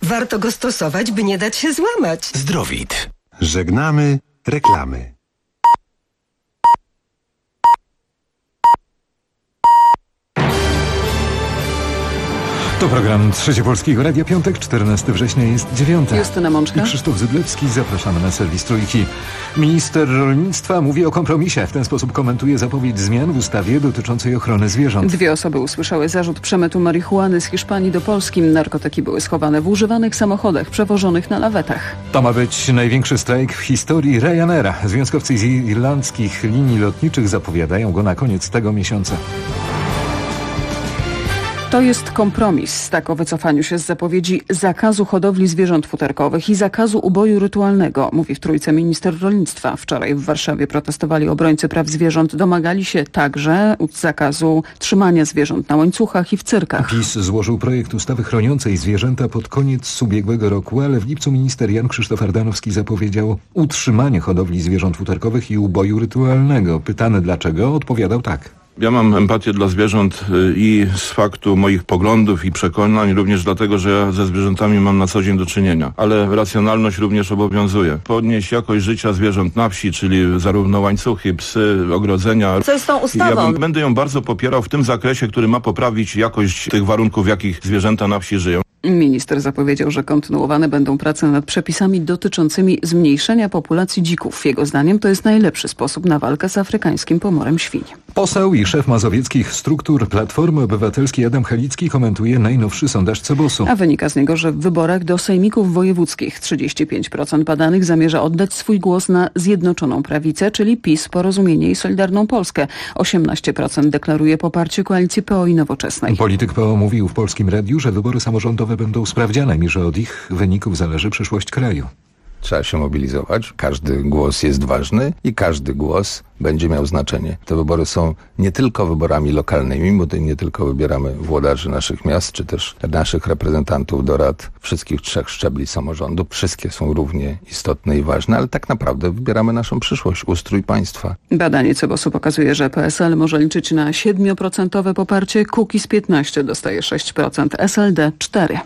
Warto go stosować, by nie dać się złamać. Zdrowit. Żegnamy reklamy. To program Trzecie Polskiego Radia, piątek, 14 września, jest 9. Justyna Mączka I Krzysztof Zyblewski. Zapraszamy na serwis Trójki. Minister rolnictwa mówi o kompromisie. W ten sposób komentuje zapowiedź zmian w ustawie dotyczącej ochrony zwierząt. 2 osoby usłyszały zarzut przemytu marihuany z Hiszpanii do Polski. Narkotyki były schowane w używanych samochodach przewożonych na lawetach. To ma być największy strajk w historii Ryanaira. Związkowcy z irlandzkich linii lotniczych zapowiadają go na koniec tego miesiąca. To jest kompromis. Tak o wycofaniu się z zapowiedzi zakazu hodowli zwierząt futerkowych i zakazu uboju rytualnego, mówi w Trójce minister rolnictwa. Wczoraj w Warszawie protestowali obrońcy praw zwierząt. Domagali się także zakazu trzymania zwierząt na łańcuchach i w cyrkach. PiS złożył projekt ustawy chroniącej zwierzęta pod koniec ubiegłego roku, ale w lipcu minister Jan Krzysztof Ardanowski zapowiedział utrzymanie hodowli zwierząt futerkowych i uboju rytualnego. Pytany dlaczego, odpowiadał tak. Ja mam empatię dla zwierząt i z faktu moich poglądów i przekonań, również dlatego, że ja ze zwierzętami mam na co dzień do czynienia. Ale racjonalność również obowiązuje. Podnieść jakość życia zwierząt na wsi, czyli zarówno łańcuchy, psy, ogrodzenia. Co z tą ustawą? Ja będę ją bardzo popierał w tym zakresie, który ma poprawić jakość tych warunków, w jakich zwierzęta na wsi żyją. Minister zapowiedział, że kontynuowane będą prace nad przepisami dotyczącymi zmniejszenia populacji dzików. Jego zdaniem to jest najlepszy sposób na walkę z afrykańskim pomorem świń. Poseł i szef mazowieckich struktur Platformy Obywatelskiej Adam Halicki komentuje najnowszy sondaż CBOS-u. A wynika z niego, że w wyborach do sejmików wojewódzkich 35% badanych zamierza oddać swój głos na Zjednoczoną Prawicę, czyli PiS, Porozumienie i Solidarną Polskę. 18% deklaruje poparcie koalicji PO i Nowoczesnej. Polityk PO mówił w Polskim Radiu, że wybory samorządowe będą sprawdzianem i że od ich wyników zależy przyszłość kraju. Trzeba się mobilizować. Każdy głos jest ważny i każdy głos będzie miał znaczenie. Te wybory są nie tylko wyborami lokalnymi, bo nie tylko wybieramy włodarzy naszych miast, czy też naszych reprezentantów do rad wszystkich 3 szczebli samorządu. Wszystkie są równie istotne i ważne, ale tak naprawdę wybieramy naszą przyszłość, ustrój państwa. Badanie CBOS-u pokazuje, że PSL może liczyć na 7% poparcie, Kukiz 15 dostaje 6%, SLD 4%.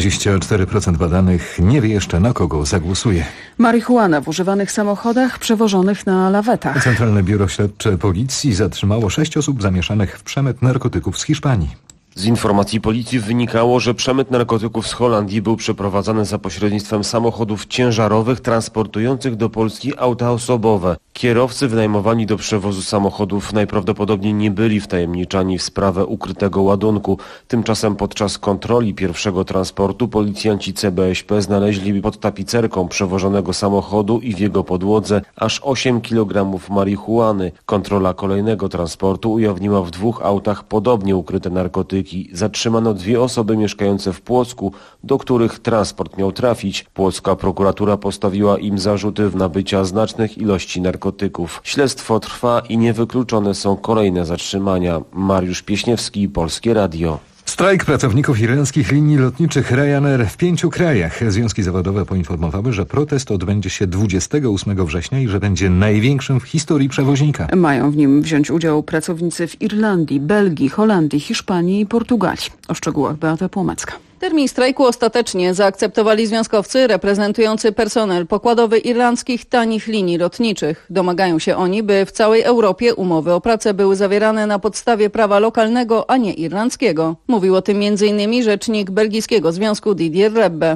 24% badanych nie wie jeszcze, na kogo zagłosuje. Marihuana w używanych samochodach przewożonych na lawetach. Centralne Biuro Śledcze Policji zatrzymało 6 osób zamieszanych w przemyt narkotyków z Hiszpanii. Z informacji policji wynikało, że przemyt narkotyków z Holandii był przeprowadzany za pośrednictwem samochodów ciężarowych transportujących do Polski auta osobowe. Kierowcy wynajmowani do przewozu samochodów najprawdopodobniej nie byli wtajemniczani w sprawę ukrytego ładunku. Tymczasem podczas kontroli pierwszego transportu policjanci CBŚP znaleźli pod tapicerką przewożonego samochodu i w jego podłodze aż 8 kg marihuany. Kontrola kolejnego transportu ujawniła w 2 autach podobnie ukryte narkotyki. Zatrzymano 2 osoby mieszkające w Płocku, do których transport miał trafić. Płocka prokuratura postawiła im zarzuty nabycia znacznych ilości narkotyków. Śledztwo trwa i niewykluczone są kolejne zatrzymania. Mariusz Pieśniewski, Polskie Radio. Strajk pracowników irlandzkich linii lotniczych Ryanair w 5 krajach. Związki zawodowe poinformowały, że protest odbędzie się 28 września i że będzie największym w historii przewoźnika. Mają w nim wziąć udział pracownicy w Irlandii, Belgii, Holandii, Hiszpanii i Portugalii. O szczegółach Beata Płomecka. Termin strajku ostatecznie zaakceptowali związkowcy reprezentujący personel pokładowy irlandzkich tanich linii lotniczych. Domagają się oni, by w całej Europie umowy o pracę były zawierane na podstawie prawa lokalnego, a nie irlandzkiego. Mówił o tym m.in. rzecznik belgijskiego związku Didier Rebbe.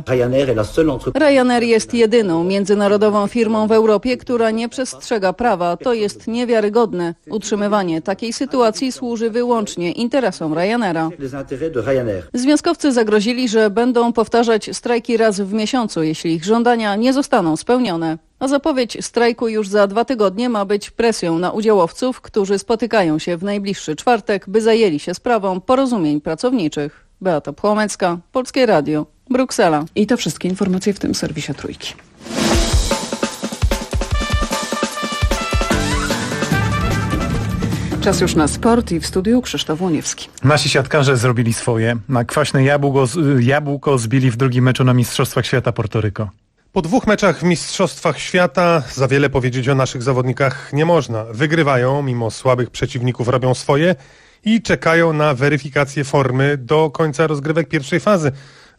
Ryanair jest jedyną międzynarodową firmą w Europie, która nie przestrzega prawa. To jest niewiarygodne. Utrzymywanie takiej sytuacji służy wyłącznie interesom Ryanaira. Związkowcy zagrozili, że będą powtarzać strajki raz w miesiącu, jeśli ich żądania nie zostaną spełnione. A zapowiedź strajku już za 2 tygodnie ma być presją na udziałowców, którzy spotykają się w najbliższy czwartek, by zajęli się sprawą porozumień pracowniczych. Beata Płomecka, Polskie Radio, Bruksela. I to wszystkie informacje w tym serwisie Trójki. Czas już na sport i w studiu Krzysztof Łoniewski. Nasi siatkarze zrobili swoje. Na kwaśne jabłko zbili w drugim meczu na Mistrzostwach Świata Portoryko. Po 2 meczach w Mistrzostwach Świata za wiele powiedzieć o naszych zawodnikach nie można. Wygrywają, mimo słabych przeciwników robią swoje i czekają na weryfikację formy do końca rozgrywek pierwszej fazy.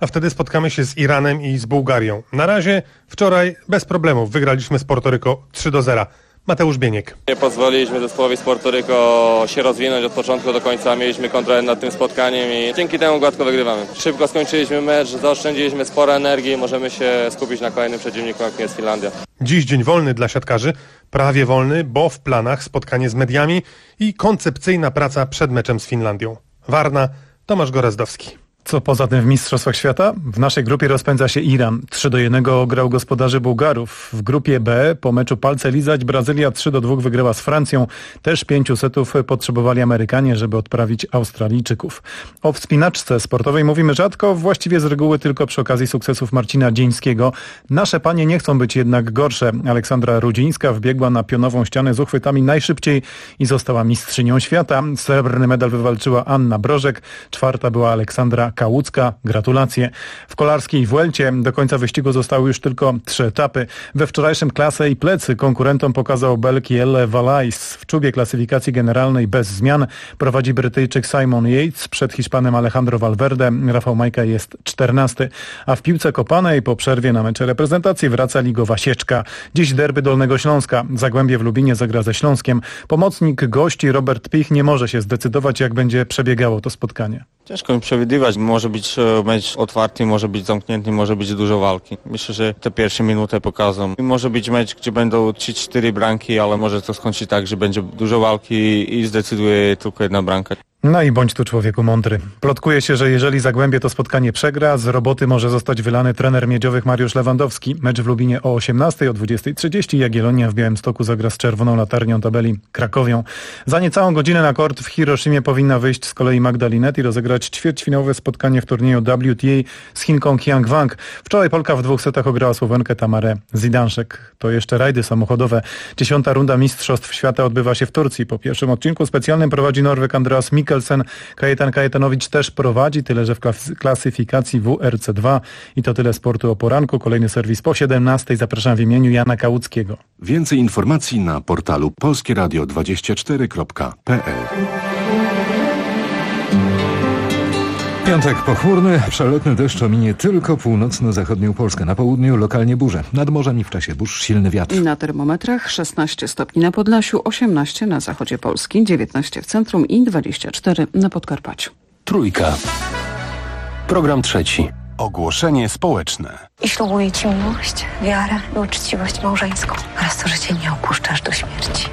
a wtedy spotkamy się z Iranem i z Bułgarią. Na razie wczoraj bez problemów wygraliśmy z Portoryko 3-0. Mateusz Bieniek. Nie pozwoliliśmy zespołowi z Portoryko się rozwinąć od początku do końca. Mieliśmy kontrolę nad tym spotkaniem i dzięki temu gładko wygrywamy. Szybko skończyliśmy mecz, zaoszczędziliśmy sporo energii i możemy się skupić na kolejnym przeciwniku, jakim jest Finlandia. Dziś dzień wolny dla siatkarzy, prawie wolny, bo w planach spotkanie z mediami i koncepcyjna praca przed meczem z Finlandią. Warna, Tomasz Gorazdowski. Co poza tym w Mistrzostwach Świata? W naszej grupie rozpędza się Iran. 3-1 grał gospodarzy Bułgarów. W grupie B po meczu palce lizać Brazylia 3-2 wygrała z Francją. Też 5 setów potrzebowali Amerykanie, żeby odprawić Australijczyków. O wspinaczce sportowej mówimy rzadko, właściwie z reguły tylko przy okazji sukcesów Marcina Dzieńskiego. Nasze panie nie chcą być jednak gorsze. Aleksandra Rudzińska wbiegła na pionową ścianę z uchwytami najszybciej i została mistrzynią świata. Srebrny medal wywalczyła Anna Brożek. 4. była Aleksandra Kałucka. Gratulacje. W kolarskiej Vuelcie do końca wyścigu zostały już tylko 3 etapy. We wczorajszym klasę i plecy konkurentom pokazał Belg Jelle Valais. W czubie klasyfikacji generalnej bez zmian prowadzi Brytyjczyk Simon Yates przed Hiszpanem Alejandro Valverde. Rafał Majka jest 14. A w piłce kopanej po przerwie na mecze reprezentacji wraca ligowa sieczka. Dziś derby Dolnego Śląska. Zagłębie w Lubinie zagra ze Śląskiem. Pomocnik gości Robert Pich nie może się zdecydować, jak będzie przebiegało to spotkanie. Ciężko mi przewidywać. Może być mecz otwarty, może być zamknięty, może być dużo walki. Myślę, że te pierwsze minuty pokażą. Może być mecz, gdzie będą 3-4 bramki, ale może to skończyć tak, że będzie dużo walki i zdecyduje tylko jedna bramka. No i bądź tu człowieku mądry. Plotkuje się, że jeżeli Zagłębie to spotkanie przegra, z roboty może zostać wylany trener miedziowych Mariusz Lewandowski. Mecz w Lubinie o 18:00, o 20:30. Jagiellonia w Białymstoku zagra z czerwoną latarnią tabeli Krakowią. Za niecałą godzinę na kort w Hiroshimie powinna wyjść z kolei Magda Linette i rozegrać ćwierćfinałowe spotkanie w turnieju WTA z Chinką Qiang Wang. Wczoraj Polka w 2 setach ograła Słowenkę Tamarę Zidanszek. To jeszcze rajdy samochodowe. 10. runda Mistrzostw Świata odbywa się w Turcji. Po pierwszym odcinku specjalnym prowadzi Norweg Andreas Mikkelsen. Kajetan Kajetanowicz też prowadzi, tyle że w klasyfikacji WRC2. I to tyle sportu o poranku. Kolejny serwis po 17:00. Zapraszam w imieniu Jana Kałuckiego. Więcej informacji na portalu polskieradio24.pl. Piątek pochmurny, przelotny deszcz ominie tylko północno-zachodnią Polskę. Na południu lokalnie burze. Nad morzem i w czasie burz silny wiatr. Na termometrach 16 stopni na Podlasiu, 18 na zachodzie Polski, 19 w centrum i 24 na Podkarpaciu. Trójka. Program trzeci. Ogłoszenie społeczne. I ślubuję Ci miłość, wiarę i uczciwość małżeńską oraz to, że Cię nie opuszczasz do śmierci.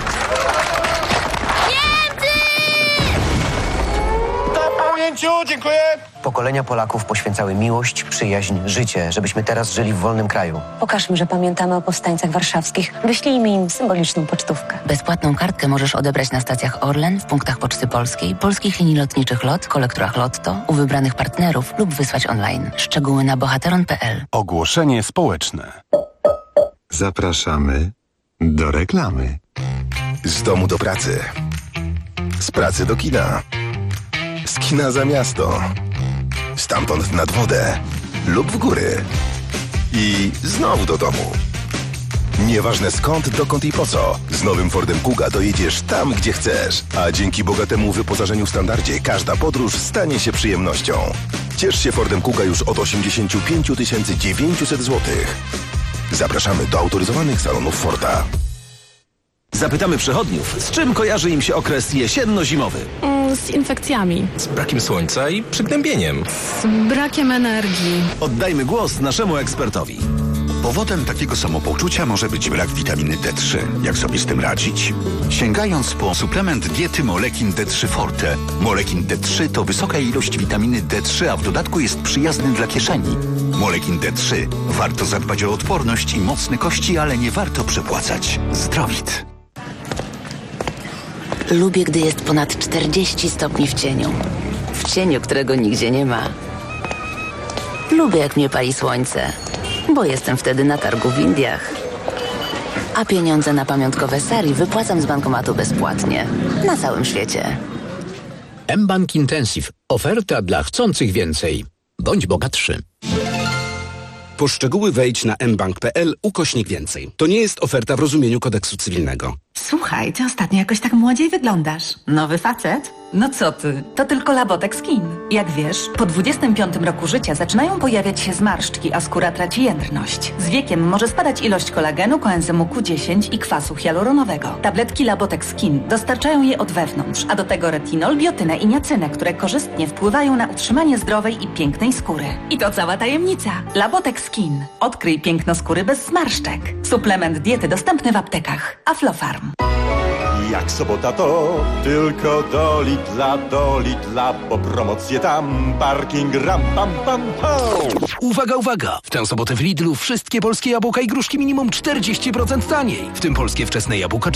Dziękuję. Pokolenia Polaków poświęcały miłość, przyjaźń, życie, żebyśmy teraz żyli w wolnym kraju. Pokażmy, że pamiętamy o powstańcach warszawskich. Wyślijmy im symboliczną pocztówkę. Bezpłatną kartkę możesz odebrać na stacjach Orlen, w punktach Poczty Polskiej, polskich linii lotniczych LOT, kolektorach Lotto, u wybranych partnerów lub wysłać online. Szczegóły na bohateron.pl. Ogłoszenie społeczne. Zapraszamy do reklamy. Z domu do pracy. Z pracy do kina. Z kina za miasto. Stamtąd nad wodę. Lub w góry. I znowu do domu. Nieważne skąd, dokąd i po co. Z nowym Fordem Kuga dojedziesz tam, gdzie chcesz. A dzięki bogatemu wyposażeniu w standardzie każda podróż stanie się przyjemnością. Ciesz się Fordem Kuga już od 85 900 zł. Zapraszamy do autoryzowanych salonów Forda. Zapytamy przechodniów, z czym kojarzy im się okres jesienno-zimowy. Z infekcjami. Z brakiem słońca i przygnębieniem. Z brakiem energii. Oddajmy głos naszemu ekspertowi. Powodem takiego samopoczucia może być brak witaminy D3. Jak sobie z tym radzić? Sięgając po suplement diety Molekin D3 Forte. Molekin D3 to wysoka ilość witaminy D3, a w dodatku jest przyjazny dla kieszeni. Molekin D3. Warto zadbać o odporność i mocne kości, ale nie warto przepłacać. Zdrowit. Lubię, gdy jest ponad 40 stopni w cieniu. W cieniu, którego nigdzie nie ma. Lubię, jak mnie pali słońce, bo jestem wtedy na targu w Indiach. A pieniądze na pamiątkowe sari wypłacam z bankomatu bezpłatnie. Na całym świecie. mBank Intensive. Oferta dla chcących więcej. Bądź bogatszy. Po szczegóły wejdź na mbank.pl/więcej. To nie jest oferta w rozumieniu kodeksu cywilnego. Słuchaj, ty ostatnio jakoś tak młodziej wyglądasz. Nowy facet? No co ty, to tylko Labotex Skin. Jak wiesz, po 25 roku życia zaczynają pojawiać się zmarszczki, a skóra traci jędrność. Z wiekiem może spadać ilość kolagenu, koenzymu Q10 i kwasu hialuronowego. Tabletki Labotex Skin dostarczają je od wewnątrz, a do tego retinol, biotynę i niacynę, które korzystnie wpływają na utrzymanie zdrowej i pięknej skóry. I to cała tajemnica. Labotex Skin. Odkryj piękno skóry bez zmarszczek. Suplement diety dostępny w aptekach. Aflofarm. Jak sobota to tylko do Lidla, bo promocje tam, parking ram pam pam pam. Uwaga, uwaga! W tę sobotę w Lidlu wszystkie polskie jabłka i gruszki minimum 40% taniej. W tym polskie wczesne jabłka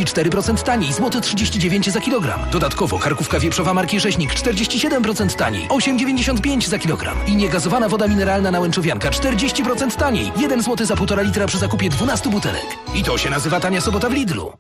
44% taniej, złote 39 za kilogram. Dodatkowo karkówka wieprzowa marki Rzeźnik 47% taniej, 8,95 za kilogram. I niegazowana woda mineralna Nałęczowianka 40% taniej, 1 zł za 1,5 litra przy zakupie 12 butelek. I to się nazywa tania sobota w Lidlu.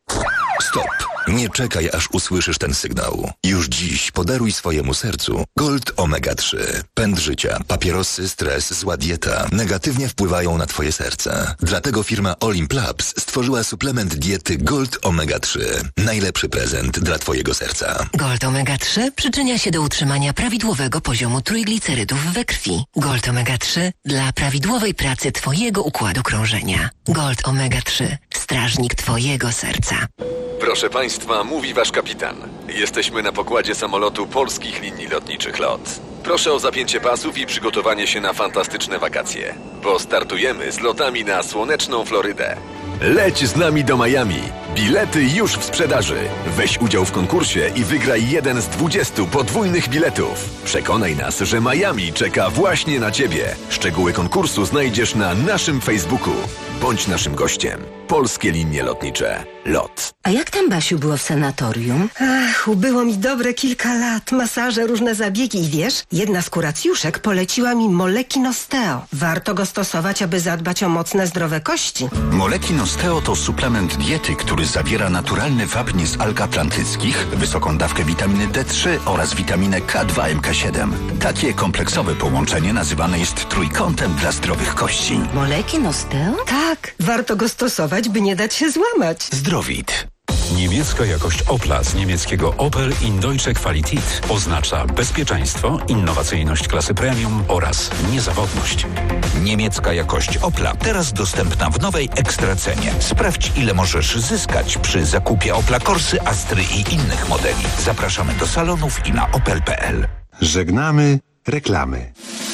Stop! Nie czekaj, aż usłyszysz ten sygnał. Już dziś podaruj swojemu sercu Gold Omega 3. Pęd życia, papierosy, stres, zła dieta negatywnie wpływają na twoje serce. Dlatego firma Olimp Labs stworzyła suplement diety Gold Omega 3. Najlepszy prezent dla twojego serca. Gold Omega 3 przyczynia się do utrzymania prawidłowego poziomu trójglicerydów we krwi. Gold Omega 3 dla prawidłowej pracy twojego układu krążenia. Gold Omega 3. Strażnik twojego serca. Proszę Państwa, mówi Wasz kapitan. Jesteśmy na pokładzie samolotu Polskich Linii Lotniczych LOT. Proszę o zapięcie pasów i przygotowanie się na fantastyczne wakacje, bo startujemy z lotami na słoneczną Florydę. Leć z nami do Miami. Bilety już w sprzedaży. Weź udział w konkursie i wygraj jeden z 20 podwójnych biletów. Przekonaj nas, że Miami czeka właśnie na Ciebie. Szczegóły konkursu znajdziesz na naszym Facebooku. Bądź naszym gościem. Polskie Linie Lotnicze LOT. A jak tam, Basiu, było w sanatorium? Ach, ubyło mi dobre kilka lat. Masaże, różne zabiegi i wiesz, jedna z kuracjuszek poleciła mi Molekin Osteo. Warto go stosować, aby zadbać o mocne, zdrowe kości. Molekin Osteo to suplement diety, który zawiera naturalny wapń z alg atlantyckich, wysoką dawkę witaminy D3 oraz witaminę K2 MK7. Takie kompleksowe połączenie nazywane jest trójkątem dla zdrowych kości. Molekin Osteo? Tak, warto go stosować, by nie dać się złamać. Zdrowit. Niemiecka jakość Opla z niemieckiego Opel in Deutsche Qualität oznacza bezpieczeństwo, innowacyjność klasy premium oraz niezawodność. Niemiecka jakość Opla teraz dostępna w nowej ekstracenie. Sprawdź, ile możesz zyskać przy zakupie Opla Corsy, Astry i innych modeli. Zapraszamy do salonów i na opel.pl. Żegnamy reklamy.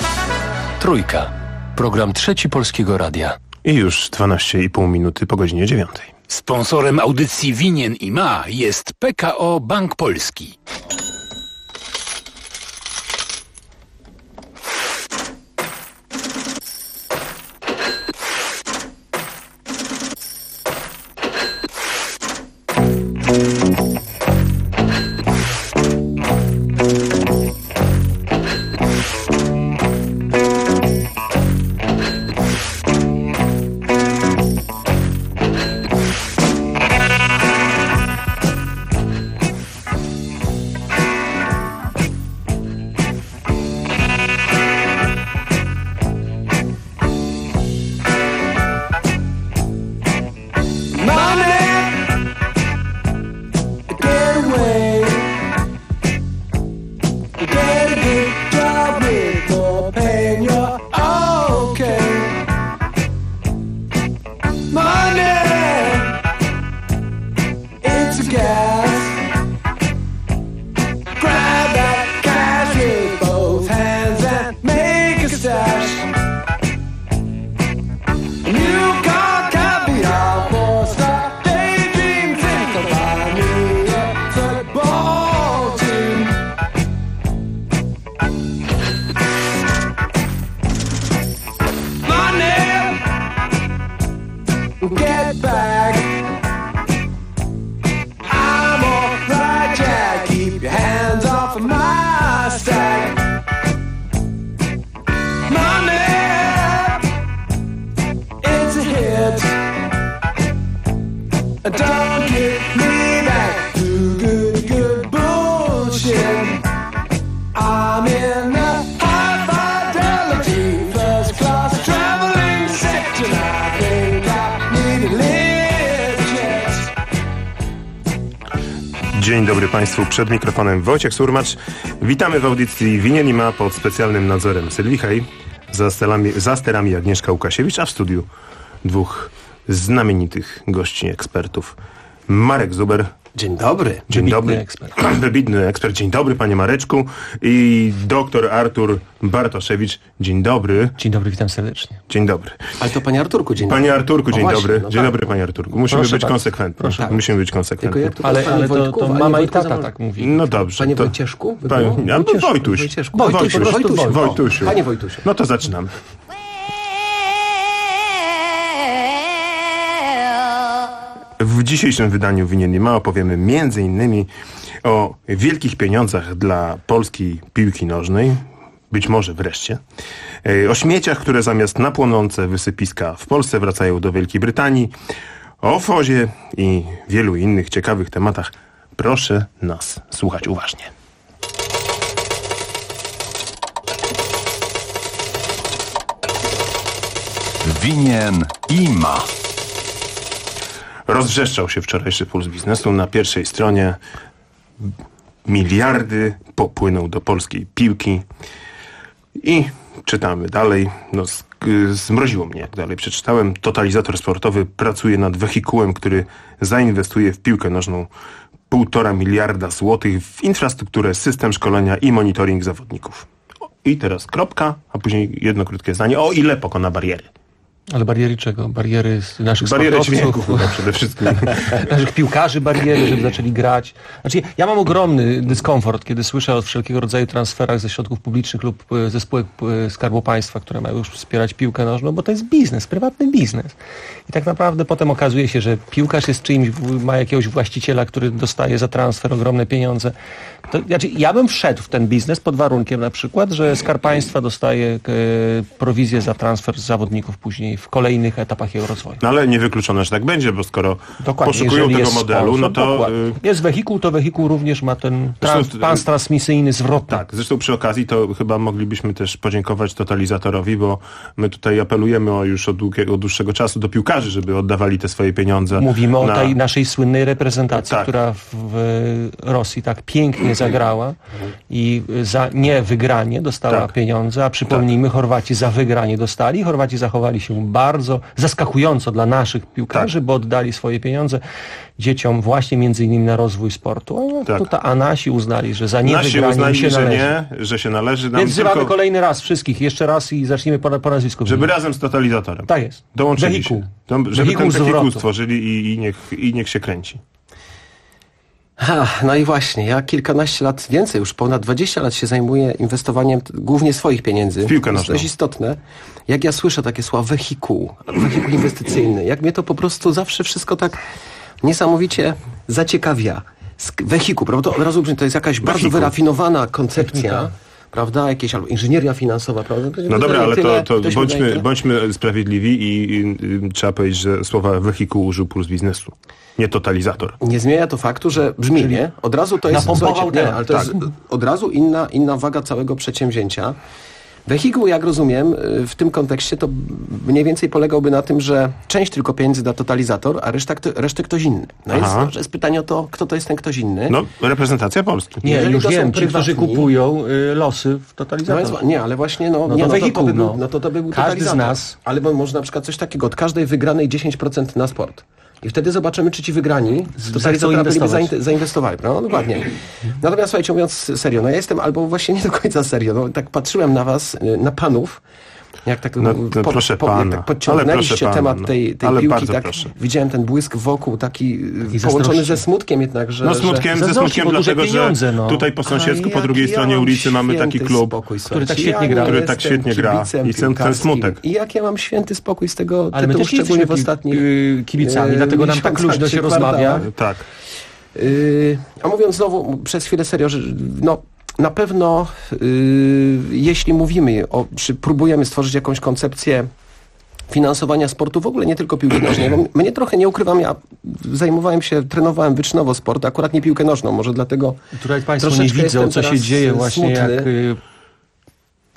Trójka. Program Trzeci Polskiego Radia. I już 12,5 minuty po godzinie 9. Sponsorem audycji Winien i Ma jest PKO Bank Polski. First class traveling sector, I think I need to live. Dzień dobry Państwu, przed mikrofonem Wojciech Surmacz. Witamy w audycji Winien i Ma pod specjalnym nadzorem Sylwii Hej, za sterami Agnieszka Łukasiewicz, a w studiu dwóch znamienitych gości, ekspertów. Marek Zuber. Dzień dobry. Dzień dobry. Wybitny ekspert. Dzień dobry, panie Mareczku. I doktor Artur Bartoszewicz. Dzień dobry. Dzień dobry, witam serdecznie. Dzień dobry. Ale to panie Arturku, dzień dobry. Panie Arturku, dzień dobry. No Dzień tak. dobry, panie Arturku. Musimy być konsekwentni. Musimy być konsekwentni. Ale to mama i tata tak mówi. No dobrze. Panie Wojcieszku? Wojtuś. Wojtusiu. Panie Wojtusiu. No to zaczynamy. W dzisiejszym wydaniu Winien i Ma opowiemy m.in. o wielkich pieniądzach dla polskiej piłki nożnej, być może wreszcie, o śmieciach, które zamiast na płonące wysypiska w Polsce wracają do Wielkiej Brytanii, o FOzie i wielu innych ciekawych tematach. Proszę nas słuchać uważnie. Winien i Ma. Rozwrzeszczał się wczorajszy Puls Biznesu. Na pierwszej stronie miliardy popłyną do polskiej piłki. I czytamy dalej. No, zmroziło mnie, jak dalej przeczytałem. Totalizator sportowy pracuje nad wehikułem, który zainwestuje w piłkę nożną 1,5 miliarda złotych w infrastrukturę, system szkolenia i monitoring zawodników. I teraz kropka, a później jedno krótkie zdanie. O ile pokona bariery. Ale bariery czego? Bariery naszych bariery sportowców, dźwięku przede wszystkim. naszych piłkarzy bariery, żeby zaczęli grać. Znaczy, ja mam ogromny dyskomfort, kiedy słyszę o wszelkiego rodzaju transferach ze środków publicznych lub ze spółek Skarbu Państwa, które mają już wspierać piłkę nożną, bo to jest biznes, prywatny biznes. I tak naprawdę potem okazuje się, że piłkarz jest czyimś, ma jakiegoś właściciela, który dostaje za transfer ogromne pieniądze. To, znaczy, ja bym wszedł w ten biznes pod warunkiem na przykład, że Skarb Państwa dostaje prowizję za transfer zawodników później w kolejnych etapach jego rozwoju. No ale niewykluczone, że tak będzie, bo skoro dokładnie, poszukują tego modelu, no to... Jest wehikuł, to wehikuł również ma ten pas transmisyjny zwrotny. Tak, zresztą przy okazji to chyba moglibyśmy też podziękować totalizatorowi, bo my tutaj apelujemy już od dłuższego czasu do piłkarzy, żeby oddawali te swoje pieniądze. Mówimy o tej naszej słynnej reprezentacji, tak, która w Rosji tak pięknie zagrała i za niewygranie dostała pieniądze, a przypomnijmy, Chorwaci za wygranie dostali. Chorwaci zachowali się bardzo zaskakująco dla naszych piłkarzy, bo oddali swoje pieniądze dzieciom właśnie między innymi na rozwój sportu. A nasi uznali, że za niewygranie się należy. że się należy. Więc wzywamy kolejny raz wszystkich, jeszcze raz i zacznijmy po nazwisku. Żeby razem z totalizatorem. Tak jest. Dołączyli się. Żeby ten wehikuł stworzyli i niech się kręci. No i właśnie, ja kilkanaście lat, więcej już, ponad 20 lat się zajmuję inwestowaniem głównie swoich pieniędzy. W piłkę nożną. To jest istotne. Jak ja słyszę takie słowa wehikuł inwestycyjny, jak mnie to po prostu zawsze wszystko tak niesamowicie zaciekawia. Wehikuł, prawda? Od razu to jest jakaś bardzo wyrafinowana koncepcja. Prawda? Jakieś albo inżynieria finansowa, prawda? No dobra, ale to bądźmy sprawiedliwi i trzeba powiedzieć, że słowa wehikuł użył Puls Biznesu. Nie totalizator. Nie zmienia to faktu, że brzmi, nie? Od razu to jest, ale to jest od razu inna waga całego przedsięwzięcia. Wehikuł, jak rozumiem, w tym kontekście to mniej więcej polegałby na tym, że część tylko pieniędzy da totalizator, a resztę ktoś inny. No jest pytanie o to, kto to jest ten ktoś inny. No, reprezentacja Polski. Nie, już wiem, ci, którzy kupują losy w totalizator. No, nie, ale właśnie, wehikuł, to by był każdy totalizator. Z nas. Ale może na przykład coś takiego, od każdej wygranej 10% na sport. I wtedy zobaczymy, czy ci wygrani z totalizatora byliby zainwestowali. No dokładnie. Natomiast słuchajcie, mówiąc serio, ja jestem albo właśnie nie do końca serio. Tak patrzyłem na was, na panów, jak tak podciągnęliście temat tej piłki, tak widziałem ten błysk wokół, taki połączony ze smutkiem jednak, że... No ze smutkiem dlatego, że tutaj po sąsiedzku, po drugiej stronie ulicy mamy taki klub, który tak świetnie gra i ten smutek. I jak ja mam święty spokój z tego tytułu, szczególnie w ostatnich... kibicami, dlatego nam tak luźno się rozmawia. Tak. A mówiąc znowu przez chwilę serio, że na pewno jeśli mówimy czy próbujemy stworzyć jakąś koncepcję finansowania sportu, w ogóle nie tylko piłki nożnej, bo mnie trochę, nie ukrywam, ja trenowałem wyczynowo sport, akurat nie piłkę nożną, może dlatego tutaj Państwo nie widzą, co się dzieje właśnie, smutny. Jak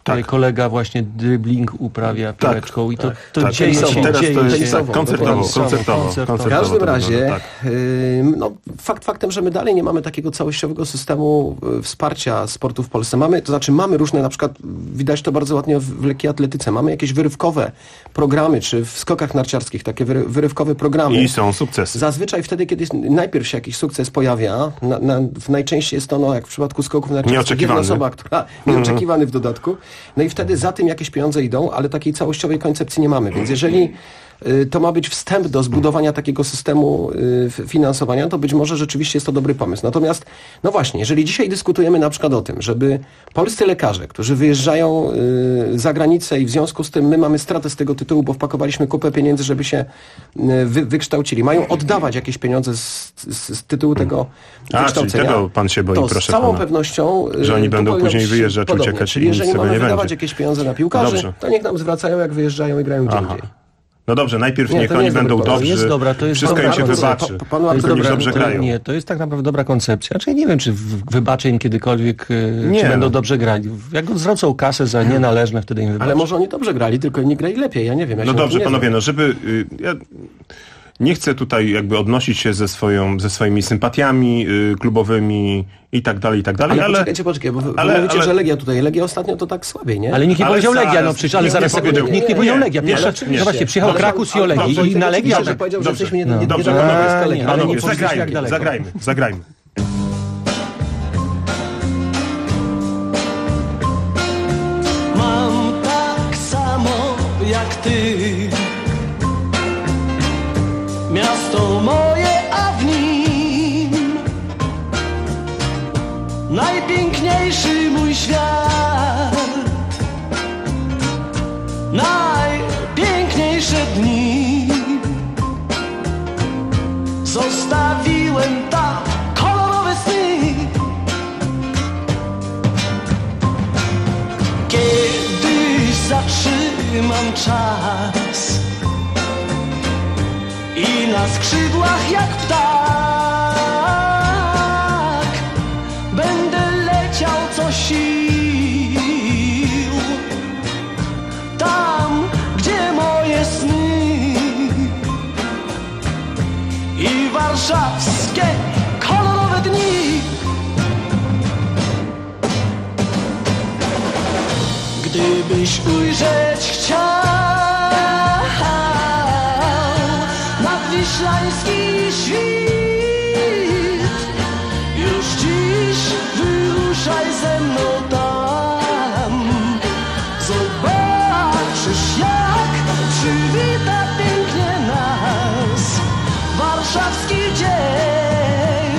której kolega właśnie dribbling uprawia piłeczką i to dzieje teraz się. to jest koncertowo. W każdym razie, fakt faktem, że my dalej nie mamy takiego całościowego systemu wsparcia sportu w Polsce. Mamy różne, na przykład widać to bardzo ładnie w lekkiej atletyce. Mamy jakieś wyrywkowe programy, czy w skokach narciarskich, takie wyrywkowe programy. I są sukcesy. Zazwyczaj wtedy, kiedy najpierw się jakiś sukces pojawia, najczęściej jest to, jak w przypadku skoków narciarskich, jedna osoba, która nieoczekiwany w dodatku. No i wtedy za tym jakieś pieniądze idą, ale takiej całościowej koncepcji nie mamy. Więc jeżeli to ma być wstęp do zbudowania takiego systemu finansowania, to być może rzeczywiście jest to dobry pomysł. Natomiast, no właśnie, jeżeli dzisiaj dyskutujemy na przykład o tym, żeby polscy lekarze, którzy wyjeżdżają za granicę i w związku z tym my mamy stratę z tego tytułu, bo wpakowaliśmy kupę pieniędzy, żeby się wykształcili, mają oddawać jakieś pieniądze z tytułu tego wykształcenia. Czyli tego pan się boi, to proszę z całą pana, pewnością że oni będą później wyjeżdżać, uciekać czyli i jeżeli nic z tego mamy nie wydawać będzie. jakieś pieniądze na piłkarzy, to niech nam zwracają, jak wyjeżdżają i grają gdzie indziej. No dobrze, najpierw niech oni będą dobrzy, wszystko im się wybaczy, tylko niech dobrze grają. Nie, to jest tak naprawdę dobra koncepcja. Znaczy, ja nie wiem, czy wybaczę im kiedykolwiek, czy będą dobrze grali. Jak zwrócą kasę za nienależne, wtedy im wybaczę. Ale może oni dobrze grali, tylko nie grali lepiej, ja nie wiem. No dobrze, panowie, żeby... Nie chcę tutaj jakby odnosić się ze swoimi sympatiami klubowymi i tak dalej, ale... Poczekajcie, bo mówicie, że Legia ostatnio to tak słabiej, nie? Ale nikt nie powiedział Legia, no przecież, ale zaraz sekundę, nikt nie powiedział Legia. Zobaczcie, przyjechał Krakus i o Legii i na Legia... że powiedział, że jesteśmy nie panowie, zagrajmy. Mam tak samo jak ty miasto moje, a w nim najpiękniejszy mój świat, najpiękniejsze dni zostawiłem tam, kolorowe sny. Kiedyś zatrzymam czas i na skrzydłach jak ptak będę leciał co sił tam, gdzie moje sny i warszawskie kolorowe dni. Gdybyś ujrzeć chciał nadwiślański świt, już dziś wyruszaj ze mną tam. Zobaczysz, jak przywita pięknie nas warszawski dzień.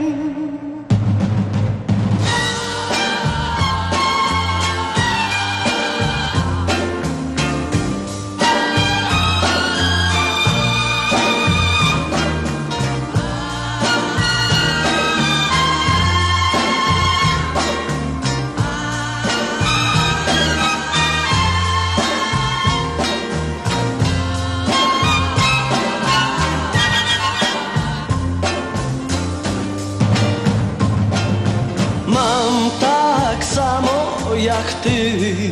Mam tak samo jak ty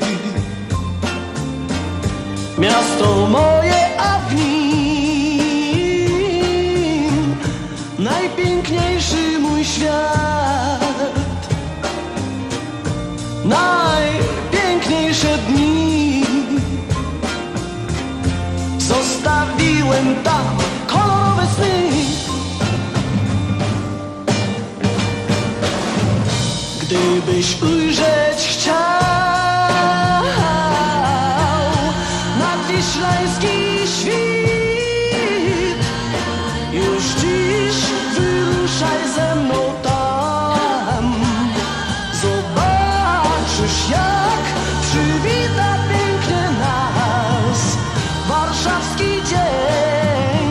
miasto moje, a w nim najpiękniejszy mój świat, najpiękniejsze dni zostawiłem tam, kolorowe sny. Gdybyś ujrzeć chciał nadwiślański świt, już dziś wyruszaj ze mną tam. Zobaczysz, jak przywita pięknie nas warszawski dzień.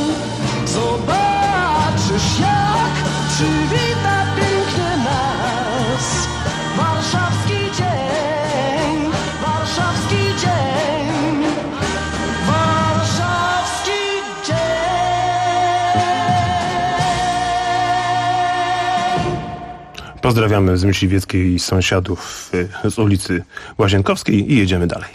Zobaczysz, jak przywita pięknie nas warszawski dzień, warszawski dzień, warszawski. Pozdrawiamy z Myśliwieckiej i sąsiadów z ulicy Łazienkowskiej i jedziemy dalej.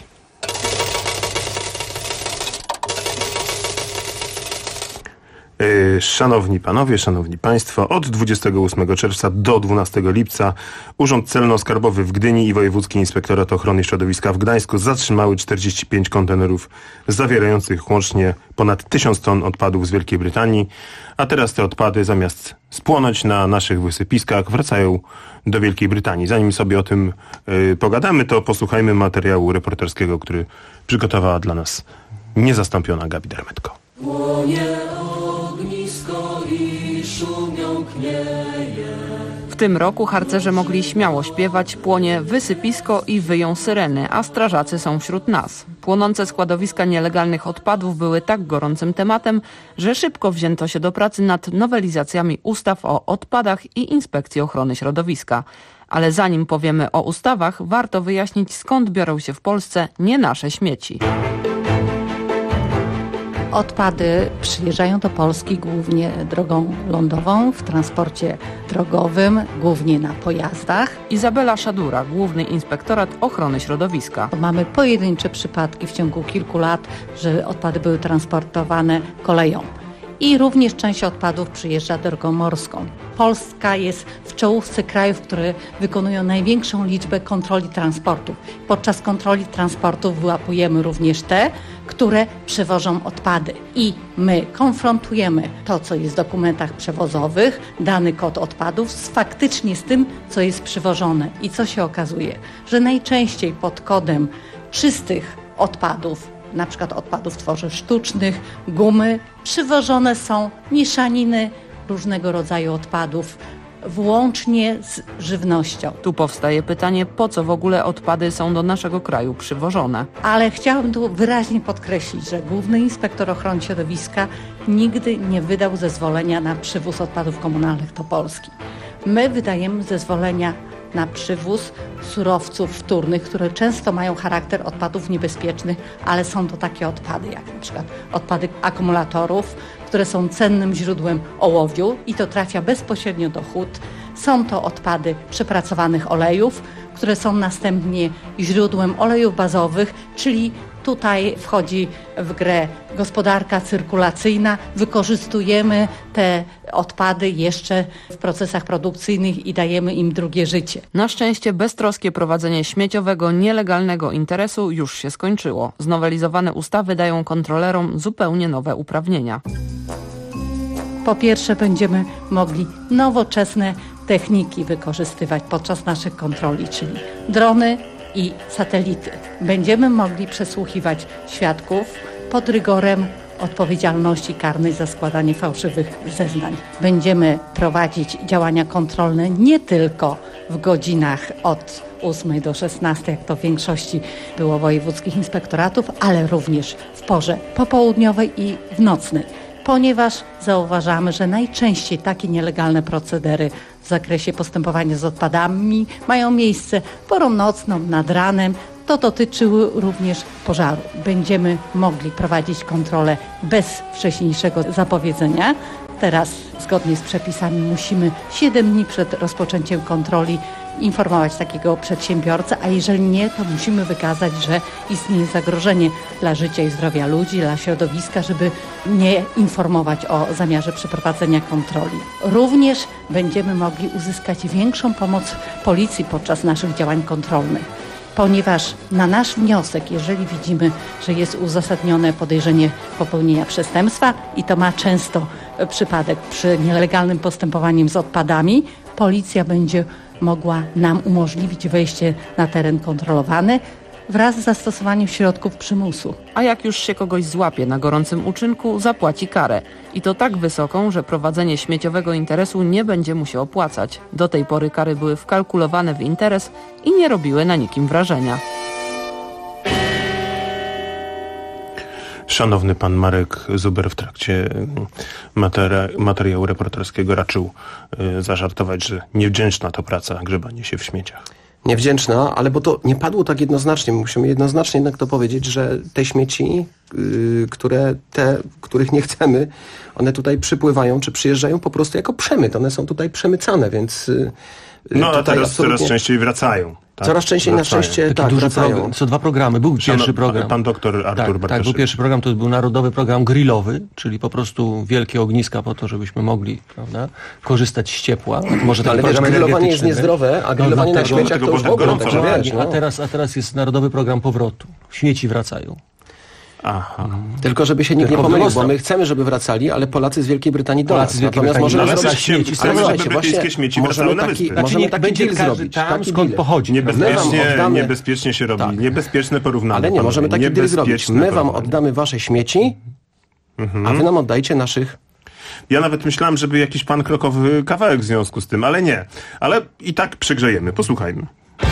Szanowni panowie, szanowni państwo, od 28 czerwca do 12 lipca Urząd Celno-Skarbowy w Gdyni i Wojewódzki Inspektorat Ochrony Środowiska w Gdańsku zatrzymały 45 kontenerów zawierających łącznie ponad 1000 ton odpadów z Wielkiej Brytanii, a teraz te odpady zamiast spłonąć na naszych wysypiskach wracają do Wielkiej Brytanii. Zanim sobie o tym pogadamy, to posłuchajmy materiału reporterskiego, który przygotowała dla nas niezastąpiona Gabi Dermetko. Płonie ognisko i szumią knieje. W tym roku harcerze mogli śmiało śpiewać "Płonie wysypisko" i wyją syreny, a strażacy są wśród nas. Płonące składowiska nielegalnych odpadów były tak gorącym tematem, że szybko wzięto się do pracy nad nowelizacjami ustaw o odpadach i Inspekcji Ochrony Środowiska. Ale zanim powiemy o ustawach, warto wyjaśnić, skąd biorą się w Polsce nie nasze śmieci. Odpady przyjeżdżają do Polski głównie drogą lądową, w transporcie drogowym, głównie na pojazdach. Izabela Szadura, Główny Inspektorat Ochrony Środowiska. Mamy pojedyncze przypadki w ciągu kilku lat, że odpady były transportowane koleją. I również część odpadów przyjeżdża drogą morską. Polska jest w czołówce krajów, które wykonują największą liczbę kontroli transportu. Podczas kontroli transportu wyłapujemy również te, które przewożą odpady. I my konfrontujemy to, co jest w dokumentach przewozowych, dany kod odpadów, faktycznie z tym, co jest przywożone. I co się okazuje? Że najczęściej pod kodem czystych odpadów, na przykład odpadów tworzyw sztucznych, gumy, przywożone są mieszaniny różnego rodzaju odpadów, włącznie z żywnością. Tu powstaje pytanie, po co w ogóle odpady są do naszego kraju przywożone. Ale chciałabym tu wyraźnie podkreślić, że Główny Inspektor Ochrony Środowiska nigdy nie wydał zezwolenia na przywóz odpadów komunalnych do Polski. My wydajemy zezwolenia na przywóz surowców wtórnych, które często mają charakter odpadów niebezpiecznych, ale są to takie odpady, jak na przykład odpady akumulatorów, które są cennym źródłem ołowiu i to trafia bezpośrednio do hut. Są to odpady przepracowanych olejów, które są następnie źródłem olejów bazowych, czyli tutaj wchodzi w grę gospodarka cyrkulacyjna. Wykorzystujemy te odpady jeszcze w procesach produkcyjnych i dajemy im drugie życie. Na szczęście beztroskie prowadzenie śmieciowego, nielegalnego interesu już się skończyło. Znowelizowane ustawy dają kontrolerom zupełnie nowe uprawnienia. Po pierwsze, będziemy mogli nowoczesne techniki wykorzystywać podczas naszych kontroli, czyli drony i satelity. Będziemy mogli przesłuchiwać świadków pod rygorem odpowiedzialności karnej za składanie fałszywych zeznań. Będziemy prowadzić działania kontrolne nie tylko w godzinach od 8 do 16, jak to w większości było wojewódzkich inspektoratów, ale również w porze popołudniowej i w nocnej, ponieważ zauważamy, że najczęściej takie nielegalne procedery w zakresie postępowania z odpadami mają miejsce porą nocną, nad ranem. To dotyczy również pożaru. Będziemy mogli prowadzić kontrolę bez wcześniejszego zapowiedzenia. Teraz zgodnie z przepisami musimy 7 dni przed rozpoczęciem kontroli informować takiego przedsiębiorcę, a jeżeli nie, to musimy wykazać, że istnieje zagrożenie dla życia i zdrowia ludzi, dla środowiska, żeby nie informować o zamiarze przeprowadzenia kontroli. Również będziemy mogli uzyskać większą pomoc policji podczas naszych działań kontrolnych, ponieważ na nasz wniosek, jeżeli widzimy, że jest uzasadnione podejrzenie popełnienia przestępstwa i to ma często przypadek przy nielegalnym postępowaniu z odpadami, policja będzie mogła nam umożliwić wejście na teren kontrolowany wraz z zastosowaniem środków przymusu. A jak już się kogoś złapie na gorącym uczynku, zapłaci karę. I to tak wysoką, że prowadzenie śmieciowego interesu nie będzie mu się opłacać. Do tej pory kary były wkalkulowane w interes i nie robiły na nikim wrażenia. Szanowny pan Marek Zuber w trakcie materiału reporterskiego raczył zażartować, że niewdzięczna to praca, grzebanie się w śmieciach. Niewdzięczna, ale bo to nie padło tak jednoznacznie. Musimy jednoznacznie jednak to powiedzieć, że te śmieci, których nie chcemy, one tutaj przypływają czy przyjeżdżają po prostu jako przemyt. One są tutaj przemycane, więc No a teraz coraz częściej wracają. Tak? Coraz częściej na szczęście wracają. Co 2 programy. Był pierwszy program. Pan doktor Artur Bartoszyk. Tak, był pierwszy program, to był narodowy program grillowy, czyli po prostu wielkie ogniska po to, żebyśmy mogli, prawda, korzystać z ciepła. Może ale wiesz, grillowanie jest niezdrowe, a grillowanie na śmieciach to już w ogóle. A teraz jest narodowy program powrotu. Śmieci wracają. Aha. Tylko żeby się nikt nie pomylił, bo my chcemy, żeby wracali, ale Polacy z Wielkiej Brytanii do nas. Natomiast możemy zrobić śmieci. Śmieci wracają na wyspy. Możemy taki deal zrobić. Tam, skąd pochodzi. Niebezpiecznie się robi. Niebezpieczne porównanie. Ale nie, możemy taki deal zrobić. My wam oddamy wasze śmieci, a wy nam oddajcie naszych. Ja nawet myślałem, żeby jakiś pan krokowy kawałek w związku z tym, ale nie. Ale i tak przegrzejemy. Posłuchajmy.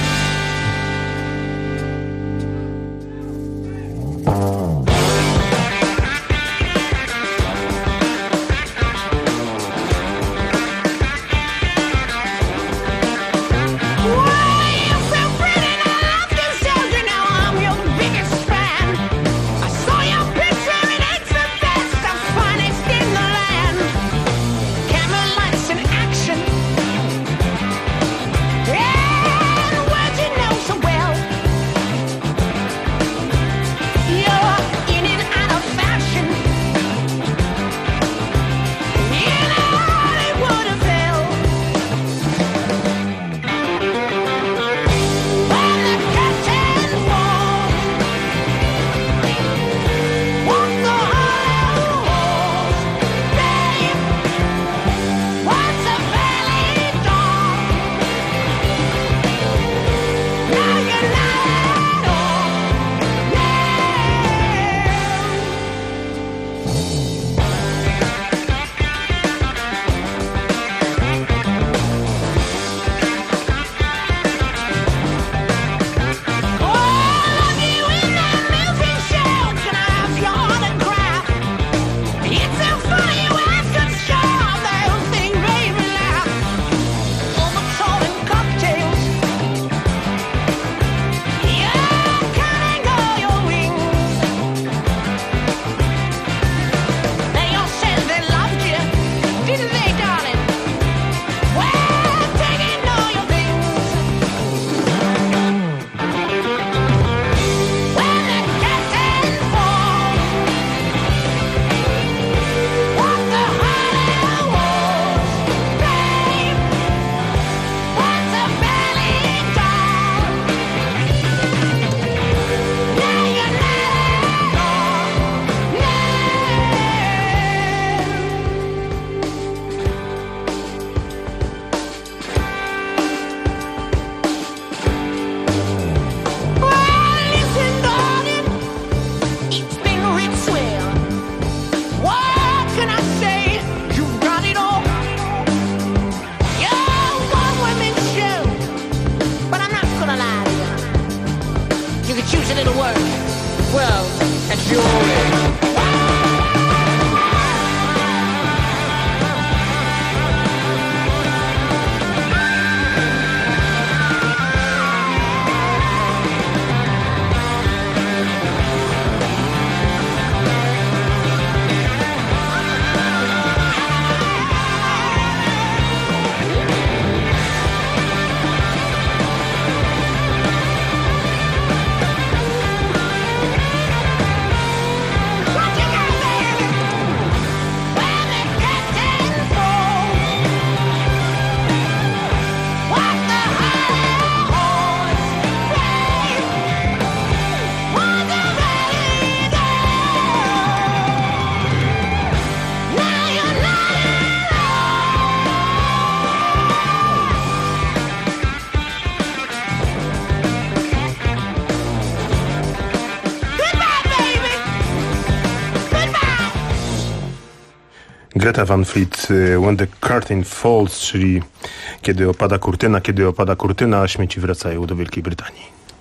Greta Van Fleet, When the Curtain Falls, czyli kiedy opada kurtyna, śmieci wracają do Wielkiej Brytanii.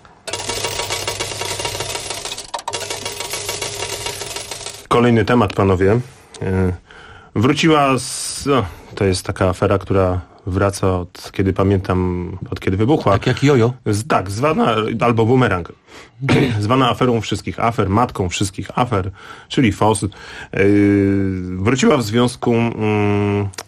Kolejny temat, panowie. Wróciła to jest taka afera, która wraca od kiedy pamiętam, od kiedy wybuchła. Tak jak jojo. Tak, zwana, albo bumerang. Zwana aferą wszystkich afer, matką wszystkich afer, czyli FOS. Wróciła w związku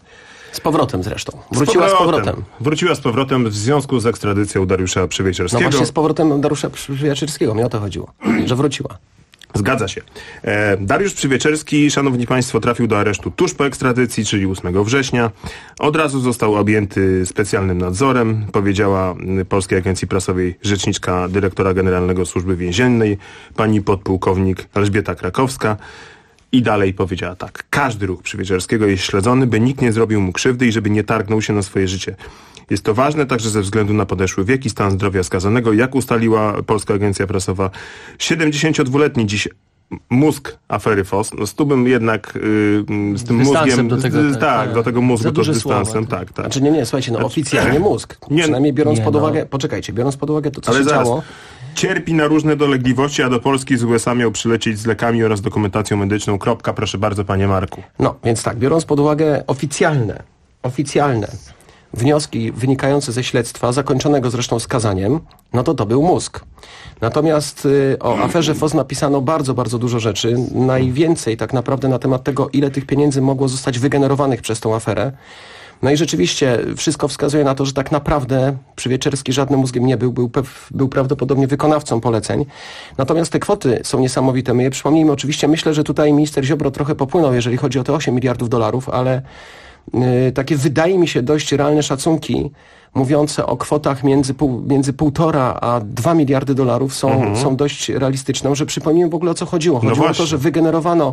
Z powrotem zresztą. Wróciła z powrotem. Wróciła z powrotem w związku z ekstradycją Dariusza Przywieczerskiego. No właśnie z powrotem Dariusza Przywieczerskiego. Mi o to chodziło, że wróciła. Zgadza się. Dariusz Przywieczerski, szanowni państwo, trafił do aresztu tuż po ekstradycji, czyli 8 września. Od razu został objęty specjalnym nadzorem, powiedziała Polskiej Agencji Prasowej rzeczniczka dyrektora generalnego Służby Więziennej, pani podpułkownik Elżbieta Krakowska. I dalej powiedziała tak. Każdy ruch Przywieczerskiego jest śledzony, by nikt nie zrobił mu krzywdy i żeby nie targnął się na swoje życie. Jest to ważne także ze względu na podeszły wiek i stan zdrowia skazanego. Jak ustaliła Polska Agencja Prasowa, 72-letni dziś mózg afery FOS. No, z tu bym jednak z tym mózgiem... do tego mózgu to z dystansem. Tak. Znaczy nie, słuchajcie, oficjalnie mózg. Przynajmniej biorąc pod uwagę... Poczekajcie, biorąc pod uwagę to, co się działo... Cierpi na różne dolegliwości, a do Polski z USA miał przylecieć z lekami oraz dokumentacją medyczną. Proszę bardzo, panie Marku. No, więc tak, biorąc pod uwagę oficjalne wnioski wynikające ze śledztwa, zakończonego zresztą skazaniem, no to był mózg. Natomiast o aferze FOS napisano bardzo, bardzo dużo rzeczy. Najwięcej tak naprawdę na temat tego, ile tych pieniędzy mogło zostać wygenerowanych przez tą aferę. No i rzeczywiście wszystko wskazuje na to, że tak naprawdę Przywieczerski żadnym mózgiem nie był, był prawdopodobnie wykonawcą poleceń. Natomiast te kwoty są niesamowite. My je przypomnijmy, oczywiście myślę, że tutaj minister Ziobro trochę popłynął, jeżeli chodzi o te 8 miliardów dolarów, ale takie wydaje mi się dość realne szacunki mówiące o kwotach między 1,5 a 2 miliardy dolarów są dość realistyczne. Że przypomnijmy w ogóle o co chodziło. Chodziło o to, że wygenerowano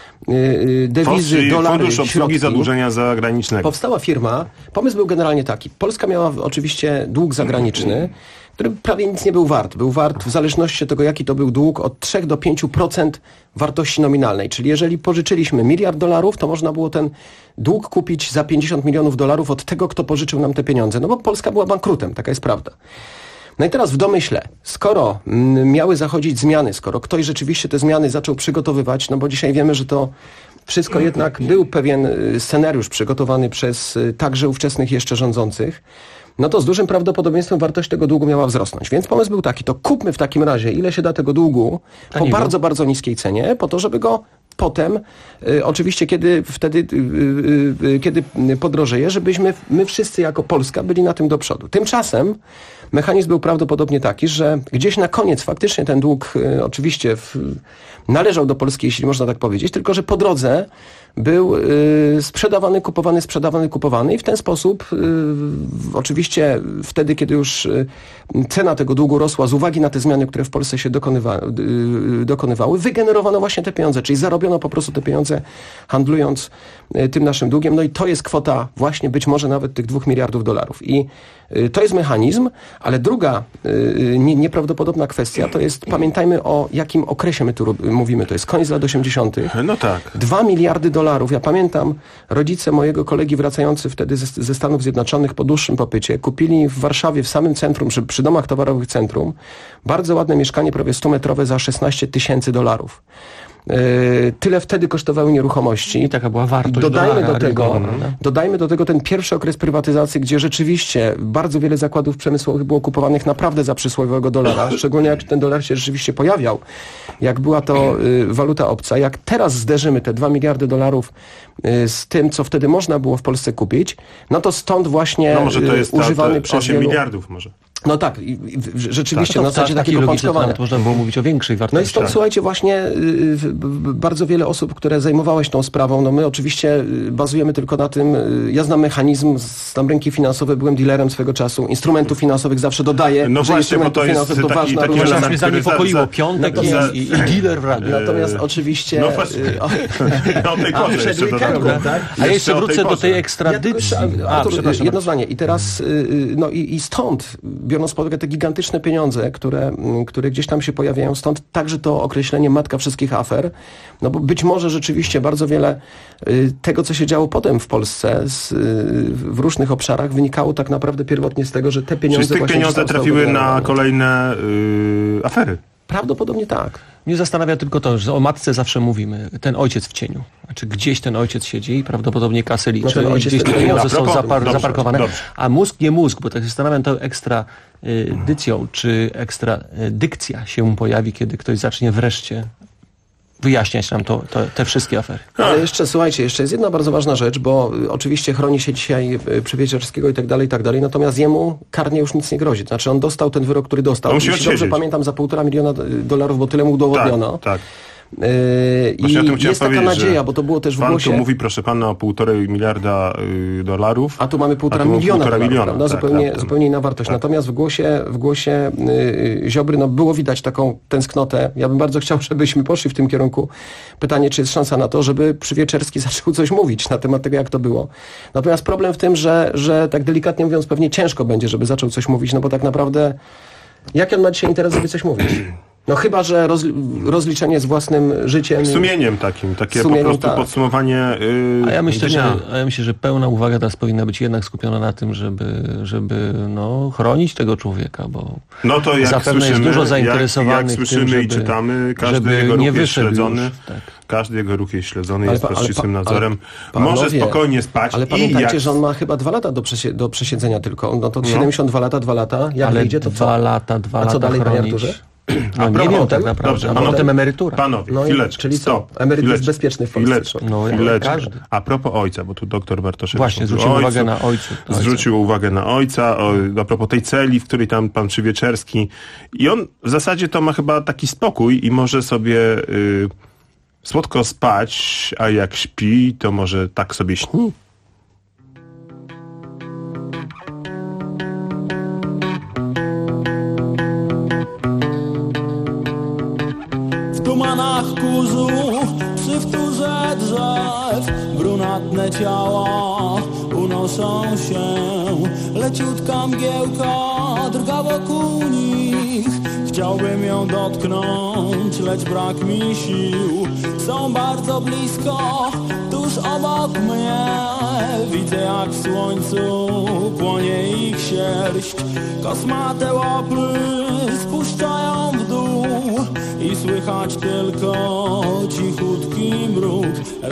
dewizy, dolary, Fundusz Obsługi Zadłużenia Zagranicznego. Powstała firma. Pomysł był generalnie taki. Polska miała oczywiście dług zagraniczny, który prawie nic nie był wart. Był wart w zależności od tego, jaki to był dług, od 3 do 5% wartości nominalnej. Czyli jeżeli pożyczyliśmy $1 miliard, to można było ten dług kupić za $50 milionów od tego, kto pożyczył nam te pieniądze. No bo Polska była bankrutem, taka jest prawda. No i teraz w domyśle, skoro miały zachodzić zmiany, skoro ktoś rzeczywiście te zmiany zaczął przygotowywać, no bo dzisiaj wiemy, że to wszystko jednak był pewien scenariusz przygotowany przez także ówczesnych jeszcze rządzących, no to z dużym prawdopodobieństwem wartość tego długu miała wzrosnąć. Więc pomysł był taki, to kupmy w takim razie, ile się da tego długu po bardzo, bardzo niskiej cenie, po to, żeby go potem, oczywiście kiedy podrożeje, żebyśmy my wszyscy jako Polska byli na tym do przodu. Tymczasem mechanizm był prawdopodobnie taki, że gdzieś na koniec faktycznie ten dług oczywiście należał do Polski, jeśli można tak powiedzieć, tylko że po drodze był kupowany i w ten sposób oczywiście wtedy, kiedy już cena tego długu rosła z uwagi na te zmiany, które w Polsce się dokonywały, wygenerowano właśnie te pieniądze, czyli zarobiono po prostu te pieniądze handlując tym naszym długiem. No i to jest kwota właśnie być może nawet tych $2 miliardów. I to jest mechanizm, ale druga nieprawdopodobna kwestia to jest, pamiętajmy o jakim okresie my tu mówimy, to jest koniec lat 80. No tak. $2 miliardy. Ja pamiętam, rodzice mojego kolegi wracający wtedy ze Stanów Zjednoczonych po dłuższym popycie kupili w Warszawie, w samym centrum, przy domach towarowych centrum, bardzo ładne mieszkanie, prawie 100-metrowe za $16 000. Tyle wtedy kosztowały nieruchomości. I taka była wartość dodajmy do tego ten pierwszy okres prywatyzacji, gdzie rzeczywiście bardzo wiele zakładów przemysłowych było kupowanych naprawdę za przysłowiowego dolara, szczególnie jak ten dolar się rzeczywiście pojawiał, jak była to waluta obca. Jak teraz zderzymy te $2 miliardy z tym, co wtedy można było w Polsce kupić, no to stąd właśnie może to jest używany przez 8 miliardów może. No tak, rzeczywiście na zasadzie takiego pączkowania. Można było mówić o większej wartości. No i stąd słuchajcie, właśnie bardzo wiele osób, które zajmowały się tą sprawą, no my oczywiście bazujemy tylko na tym, ja znam mechanizm, znam rynki finansowe, byłem dealerem swego czasu, instrumentów finansowych zawsze dodaję, no że właśnie, bo to jest to ważna taki różnica. Mnie zaniepokoiło piątek i dealer w radiu. Natomiast oczywiście... No właśnie, A jeszcze wrócę do tej ekstradycji. Jedno zdanie. I teraz, no i stąd, biorąc pod uwagę te gigantyczne pieniądze, które gdzieś tam się pojawiają, stąd także to określenie matka wszystkich afer, no bo być może rzeczywiście bardzo wiele tego, co się działo potem w Polsce w różnych obszarach, wynikało tak naprawdę pierwotnie z tego, że te pieniądze... Czyli z tych pieniądze trafiły na kolejne afery? Prawdopodobnie tak. Mnie zastanawia tylko to, że o matce zawsze mówimy, ten ojciec w cieniu. Znaczy gdzieś ten ojciec siedzi i prawdopodobnie kasę liczy, no gdzieś te pieniądze są zaparkowane. Dobrze. A mózg nie mózg, bo tak się zastanawiam, to ekstradycją czy ekstradykcja się pojawi, kiedy ktoś zacznie wreszcie wyjaśniać nam te wszystkie afery. Ale jeszcze, słuchajcie, jeszcze jest jedna bardzo ważna rzecz, bo oczywiście chroni się dzisiaj Przywieciarskiego i tak dalej, natomiast jemu karnie już nic nie grozi. Znaczy on dostał ten wyrok, który dostał. Jeśli dobrze pamiętam, za $1,5 miliona, bo tyle mu udowodniono. Tak. I jest taka nadzieja, bo to było też w głosie. Pan tu mówi, proszę pana, o $1,5 miliarda dolarów. A tu mamy $1,5 miliona dolarów, zupełnie inna wartość. Tak. Natomiast w głosie Ziobry było widać taką tęsknotę. Ja bym bardzo chciał, żebyśmy poszli w tym kierunku. Pytanie, czy jest szansa na to, żeby Przywieczerski zaczął coś mówić na temat tego, jak to było. Natomiast problem w tym, że tak delikatnie mówiąc, pewnie ciężko będzie, żeby zaczął coś mówić, no bo tak naprawdę jaki on ma dzisiaj interes, żeby coś mówić? No chyba, że rozliczenie z własnym życiem. Sumieniem takim, takie po prostu podsumowanie A ja myślę, że pełna uwaga teraz powinna być jednak skupiona na tym, żeby chronić tego człowieka, bo to jak zapewne jest dużo zainteresowanych jak słyszymy tym, i czytamy, każdy jego ruch jest śledzony. Już, tak. Każdy jego ruch jest śledzony, jest pod ścisłym nadzorem. Może spokojnie spać. Ale pamiętajcie, że on ma chyba 2 lata do przesiedzenia tylko. No to 72 lata, 2 lata. Jak wyjdzie, to co? 2 lata, 2 lata. A co dalej, panie Arturze? Nie wiem tak naprawdę, a potem emerytura. Panowie, chwileczkę. Czyli co? Emeryt jest bezpieczny w Polsce. Każdy. A propos ojca, bo tu doktor Bartoszewicz właśnie zwrócił uwagę na ojcu. Zwrócił uwagę na ojca, a propos tej celi, w której tam pan Przywieczerski. I on w zasadzie to ma chyba taki spokój i może sobie słodko spać, a jak śpi, to może tak sobie śni. W tumanach kurzu, przy wtórze drzew, brunatne ciała unoszą się. Leciutka mgiełka drga wokół nich. Chciałbym ją dotknąć, lecz brak mi sił. Są bardzo blisko, tuż obok mnie. Widzę, jak w słońcu płonie ich sierść. Kosmate łapy spuszczają w dół i słychać tylko cichutki mruk.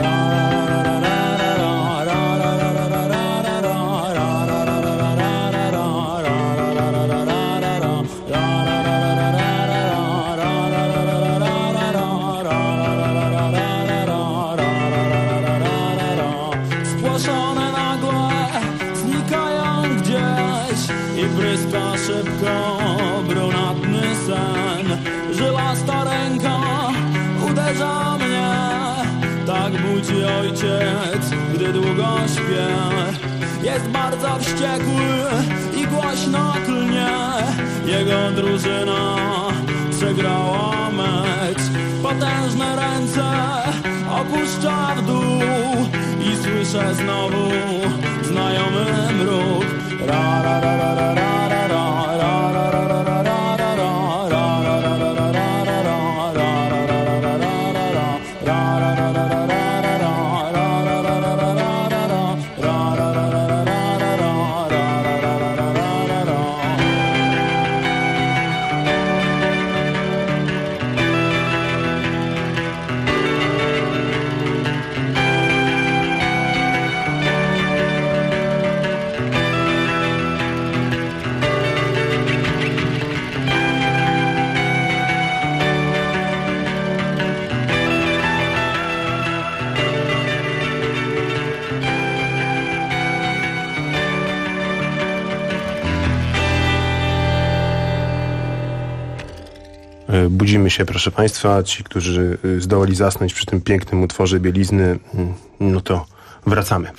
Spłoszone nagle znikają gdzieś i bryska szybko brunatny sen. Żylasta ręka uderza mnie, tak budzi ojciec, gdy długo śpię. Jest bardzo wściekły i głośno klnie. Jego drużyna przegrała mecz. Potężne ręce opuszcza w dół i słyszę znowu znajomy mruk. Ra, ra, ra, ra, ra, ra, ra, ra, ra, ra, ra, ra, ra, ra, Budzimy się, proszę państwa, ci, którzy zdołali zasnąć przy tym pięknym utworze Bielizny, no to wracamy.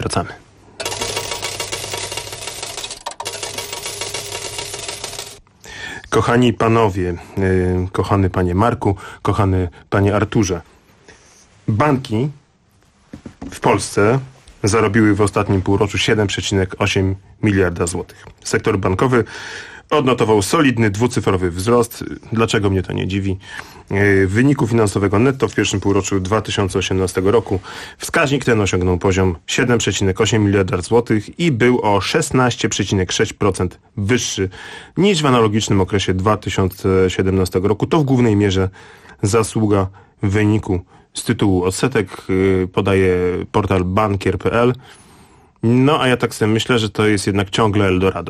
Kochani panowie, kochany panie Marku, kochany panie Arturze, banki w Polsce zarobiły w ostatnim półroczu 7,8 miliarda złotych. Sektor bankowy odnotował solidny, dwucyfrowy wzrost. Dlaczego mnie to nie dziwi? Wyniku finansowego netto w pierwszym półroczu 2018 roku wskaźnik ten osiągnął poziom 7,8 miliarda złotych i był o 16,6% wyższy niż w analogicznym okresie 2017 roku. To w głównej mierze zasługa wyniku z tytułu odsetek, podaje portal bankier.pl. No a ja tak sobie myślę, że to jest jednak ciągle Eldorado.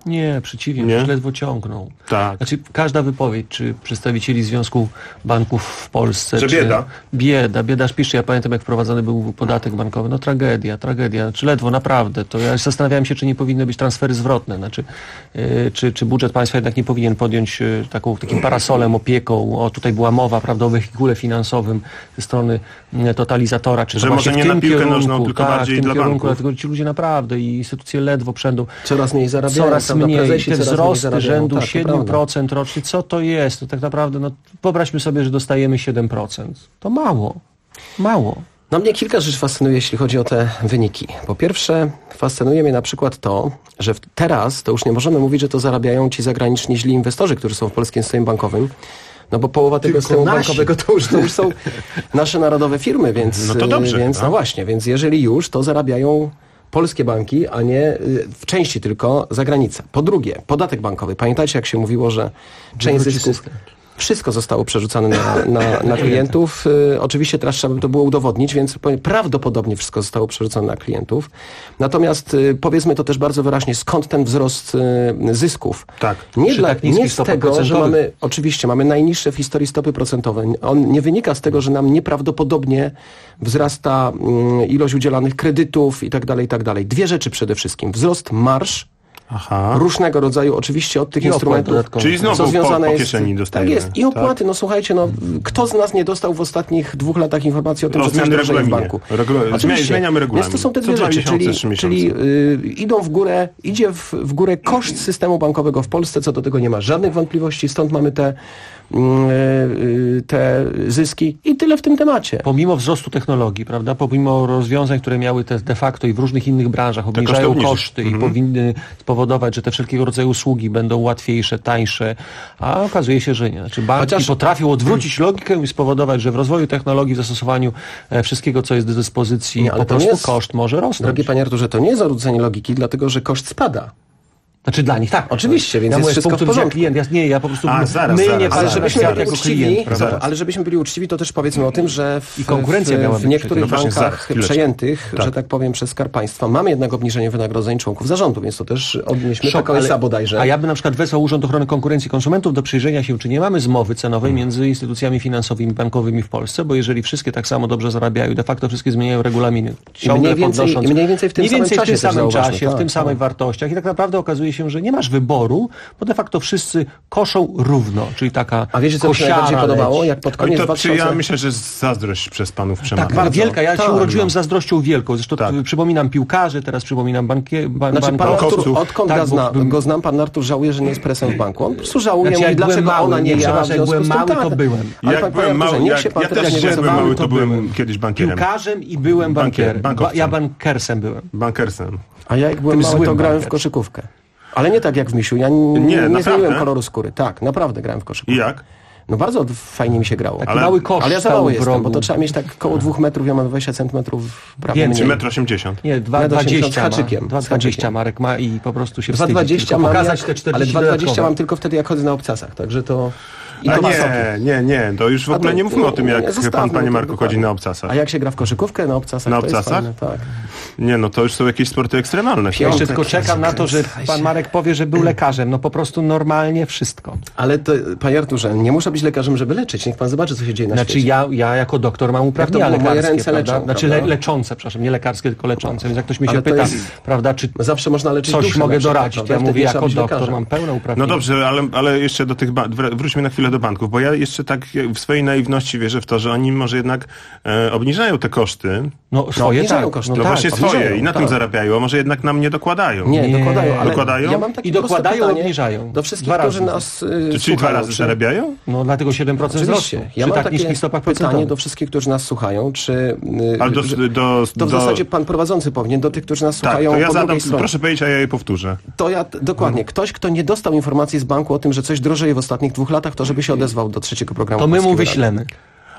Nie, przeciwnie, Nie? ledwo ciągną. Tak. Znaczy, każda wypowiedź, czy przedstawicieli Związku Banków w Polsce... Że bieda. Bieda szpiczy. Ja pamiętam, jak wprowadzany był podatek bankowy. No tragedia. Znaczy ledwo, naprawdę. To ja zastanawiałem się, czy nie powinny być transfery zwrotne. Znaczy, czy budżet państwa jednak nie powinien podjąć takim parasolem, opieką. Tutaj była mowa, prawda, o wehikule finansowym ze strony totalizatora. Czy że to może nie na piłkę nożną, tylko bardziej dla banków. Dlatego ci ludzie naprawdę i instytucje ledwo przędą. Coraz mniej zarabiają. Coraz mniej. Te wzrosty rzędu tak, 7% rocznie. Co to jest? To tak naprawdę, wyobraźmy sobie, że dostajemy 7%. To mało. No mnie kilka rzeczy fascynuje, jeśli chodzi o te wyniki. Po pierwsze, fascynuje mnie na przykład to, że teraz to już nie możemy mówić, że to zarabiają ci zagraniczni źli inwestorzy, którzy są w polskim systemie bankowym. No bo połowa tego systemu bankowego to już są nasze narodowe firmy, więc... No to dobrze. Więc, no właśnie, więc jeżeli już, to zarabiają polskie banki, a nie w części tylko zagranica. Po drugie, podatek bankowy. Pamiętajcie, jak się mówiło, że część zysków... Wszystko zostało przerzucane na klientów. Oczywiście teraz trzeba by to było udowodnić, więc prawdopodobnie wszystko zostało przerzucone na klientów. Natomiast powiedzmy to też bardzo wyraźnie, skąd ten wzrost zysków. Tak. Nie z tego, że mamy najniższe w historii stopy procentowe. On nie wynika z tego, że nam nieprawdopodobnie wzrasta ilość udzielanych kredytów i tak dalej. Dwie rzeczy przede wszystkim. Wzrost marż, różnego rodzaju, oczywiście od tych instrumentów, czyli znowu co związane po kieszeni dostajemy. Tak jest. I opłaty. Tak? No słuchajcie, kto z nas nie dostał w ostatnich 2 latach informacji o tym, że coś drożeje w banku? Zmieniamy regulamin. Więc to są te dwie rzeczy, czyli idzie w górę koszt systemu bankowego w Polsce, co do tego nie ma żadnych wątpliwości, stąd mamy te zyski i tyle w tym temacie. Pomimo wzrostu technologii, prawda, pomimo rozwiązań, które miały de facto i w różnych innych branżach obniżają koszty i powinny spowodować, że te wszelkiego rodzaju usługi będą łatwiejsze, tańsze, a okazuje się, że nie. Znaczy banki potrafią odwrócić logikę i spowodować, że w rozwoju technologii, w zastosowaniu wszystkiego, co jest do dyspozycji, po prostu koszt może rosnąć. Drogi panie Arturze, to nie jest odwrócenie logiki, dlatego że koszt spada. Znaczy dla nich tak. Oczywiście, więc jest wszystko w porządku. Klient, ja po prostu ale żebyśmy byli uczciwi, to też powiedzmy o tym, że w niektórych bankach przejętych, że tak powiem, przez Skarb Państwa mamy jednak obniżenie wynagrodzeń członków zarządu, więc to też odnieśmy PKS-a bodajże. A ja bym na przykład wezwał Urząd Ochrony Konkurencji i Konsumentów do przyjrzenia się, czy nie mamy zmowy cenowej między instytucjami finansowymi, bankowymi w Polsce, bo jeżeli wszystkie tak samo dobrze zarabiają, de facto wszystkie zmieniają regulaminy. Mniej więcej w tym samym czasie, w tym samych wartościach i tak naprawdę okazuje się, że nie masz wyboru, bo de facto wszyscy koszą równo, czyli taka A wiecie, co mi się najbardziej podobało? Jak pod koniec 2000... Ja myślę, że zazdrość przez panów przemawia. Tak, bardzo wielka. Ja się urodziłem z zazdrością wielką. Zresztą przypominam piłkarzy, teraz przypominam bankowców. Odkąd go znam, pan Artur żałuje, że nie jest presem w banku. On po prostu żałuje, dlaczego ona nie ja. Jak byłem mały, to byłem. Jak byłem mały, ja też jak byłem mały, to byłem kiedyś bankierem. Piłkarzem i byłem bankierem. Ja bankersem byłem. A ja jak byłem mały, to grałem w koszykówkę. Ale nie tak jak w misiu. Ja nie zmieniłem koloru skóry. Tak, naprawdę grałem w koszykówkę. I jak? No bardzo fajnie mi się grało. Taki mały kosz. Ale ja za mały jestem, bo to trzeba mieć tak koło 2 metrów, ja mam 20 centymetrów. Więcej, 1,80 m. Nie, 2,20 z haczykiem. 2,20 Marek ma i po prostu się wstydzi. 2,20 mam, ale 2,20 mam tylko wtedy, jak chodzę na obcasach. Także to... Nie, to już w ogóle nie mówmy o tym, jak pan, panie Marku, chodzi na obcasach. A jak się gra w koszykówkę na obcasach? Na obcasach? Tak. Nie, no to już są jakieś sporty ekstremalne. Ja jeszcze tylko czekam na to, że pan Marek powie, że był lekarzem. No po prostu normalnie wszystko. Ale to, panie Arturze, nie muszę być lekarzem, żeby leczyć. Niech pan zobaczy, co się dzieje na świecie. Ja jako doktor mam uprawnienia lekarskie. Moje ręce leczą, leczące, przepraszam, nie lekarskie, tylko leczące. Więc jak ktoś mnie się pyta, prawda, czy zawsze można leczyć coś mogę doradzić, ja mówię, jako doktor mam pełne uprawnienia. No dobrze, ale jeszcze do tych wróćmy na chwilę do banków, bo ja jeszcze tak w swojej naiwności wierzę w to, że oni może jednak obniżają te koszty. No swoje koszty. No właśnie swoje i na tym zarabiają, a może jednak nam nie dokładają. Nie, dokładają. Ale dokładają? Ja mam takie i dokładają, obniżają. Do wszystkich, którzy nas Czyli 2 razy zarabiają? No dlatego 7% wzrostu. Ja mam takie pytanie do wszystkich, którzy nas słuchają, czy... Ale to w zasadzie pan prowadzący powinien, do tych, którzy nas słuchają, to ja po zadam, drugiej stronie. Proszę powiedzieć, a ja je powtórzę. Dokładnie. Ktoś, kto nie dostał informacji z banku o tym, że coś drożeje w ostatnich 2 latach, to żeby się odezwał do 3. programu. To my mu wyślemy.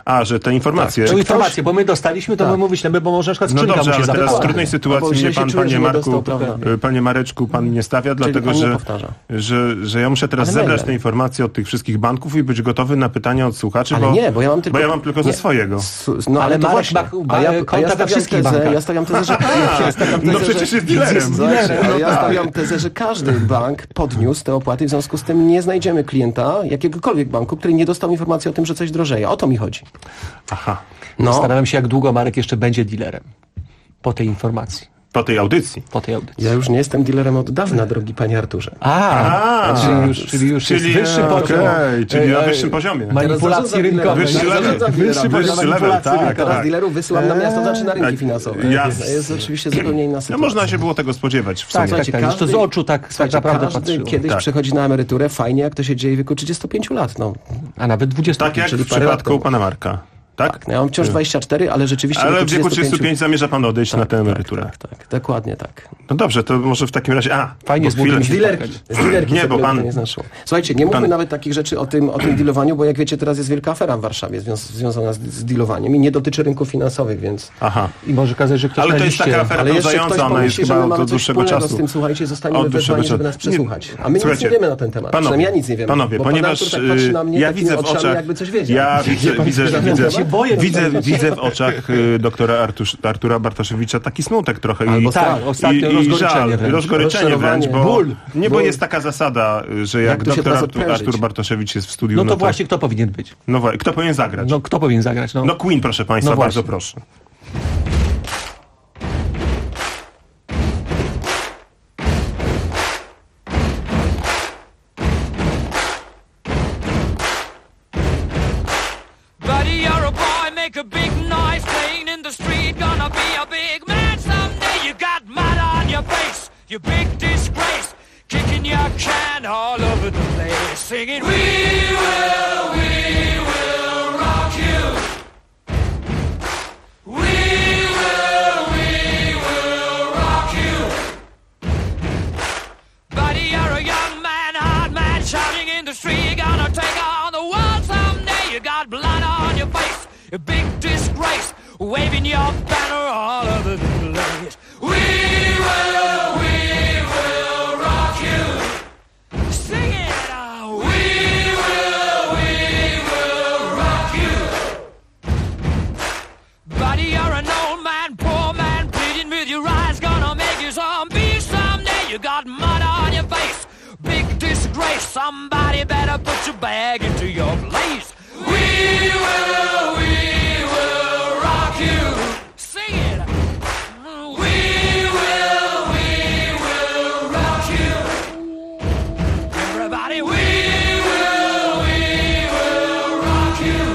że te informacje... Tak, informacje, bo my dostaliśmy, to my wyślemy, bo może na przykład skrzynka musi ale teraz w zapakować. trudnej sytuacji mnie pan, panie Marku, panie Mareczku, pan mnie stawia, dlatego że ja muszę teraz zebrać te informacje od tych wszystkich banków i być gotowy na pytania od słuchaczy, bo ja mam tylko ze swojego. Ale Marek ma konta we wszystkich bankach. Ja stawiam tezę, że... No przecież jest dealerem. Ja stawiam tezę, że każdy bank podniósł te opłaty, w związku z tym nie znajdziemy klienta jakiegokolwiek banku, który nie dostał informacji o tym, że coś drożeje. O to mi chodzi. Aha. Zastanawiam się, jak długo Marek jeszcze będzie dealerem po tej informacji. Po tej audycji. Ja już nie jestem dealerem od dawna, drogi panie Arturze. Czyli już jest wyższy poziom. Czyli na wyższym poziomie. Manipulacji rynkowej. Wyższy level, tak. Teraz dealerów wysyłam na miasto, znaczy na rynki finansowe. To jest oczywiście zupełnie inna sytuacja. No można się było tego spodziewać w sumie. Tak. To z oczu tak naprawdę patrzyło. Kiedyś przechodzi na emeryturę, fajnie jak to się dzieje w wieku 35 lat. A nawet 20. Tak jak w przypadku pana Marka. Tak? Ja mam wciąż 24, ale rzeczywiście... Ale w wieku 35 zamierza pan odejść na tę emeryturę. Tak, dokładnie tak. No dobrze, to może w takim razie... Fajnie z dealerki. Nie, bo pan... Nie znaczyło. Słuchajcie, nie mówmy nawet takich rzeczy o tym dealowaniu, bo jak wiecie, teraz jest wielka afera w Warszawie związana z dealowaniem i nie dotyczy rynków finansowych, więc... I może okazać, że ktoś ale to jest taka afera pełzająca, ona jest chyba od dłuższego czasu. Z tym, słuchajcie, zostaniemy wezwani, żeby nas przesłuchać. A my nic nie wiemy na ten temat. Przynajmniej ja nic nie wiem. Panowie, ponieważ ja widzę w oczach... jakby coś wiedział. Widzę w oczach doktora Artura Bartoszewicza taki smutek trochę i żal, rozgoryczenie wręcz, bo jest taka zasada, że jak doktor Artur Bartoszewicz jest w studiu... No to właśnie kto powinien być? Kto powinien zagrać? Kto powinien zagrać? No Queen, proszę państwa, bardzo proszę. You big disgrace, kicking your can all over the place, singing, we will rock you. We will rock you. Buddy, you're a young man, hard man, shouting in the street, you're gonna take on the world someday. You got blood on your face, you big disgrace, waving your banner all over the place. We will rock you. Sing it out. We will rock you. Buddy, you're an old man, poor man, pleading with your eyes, gonna make you zombie someday. You got mud on your face, big disgrace. Somebody better put your bag into your place. We will rock you. Sing it. We will rock you. Everybody, we will rock you.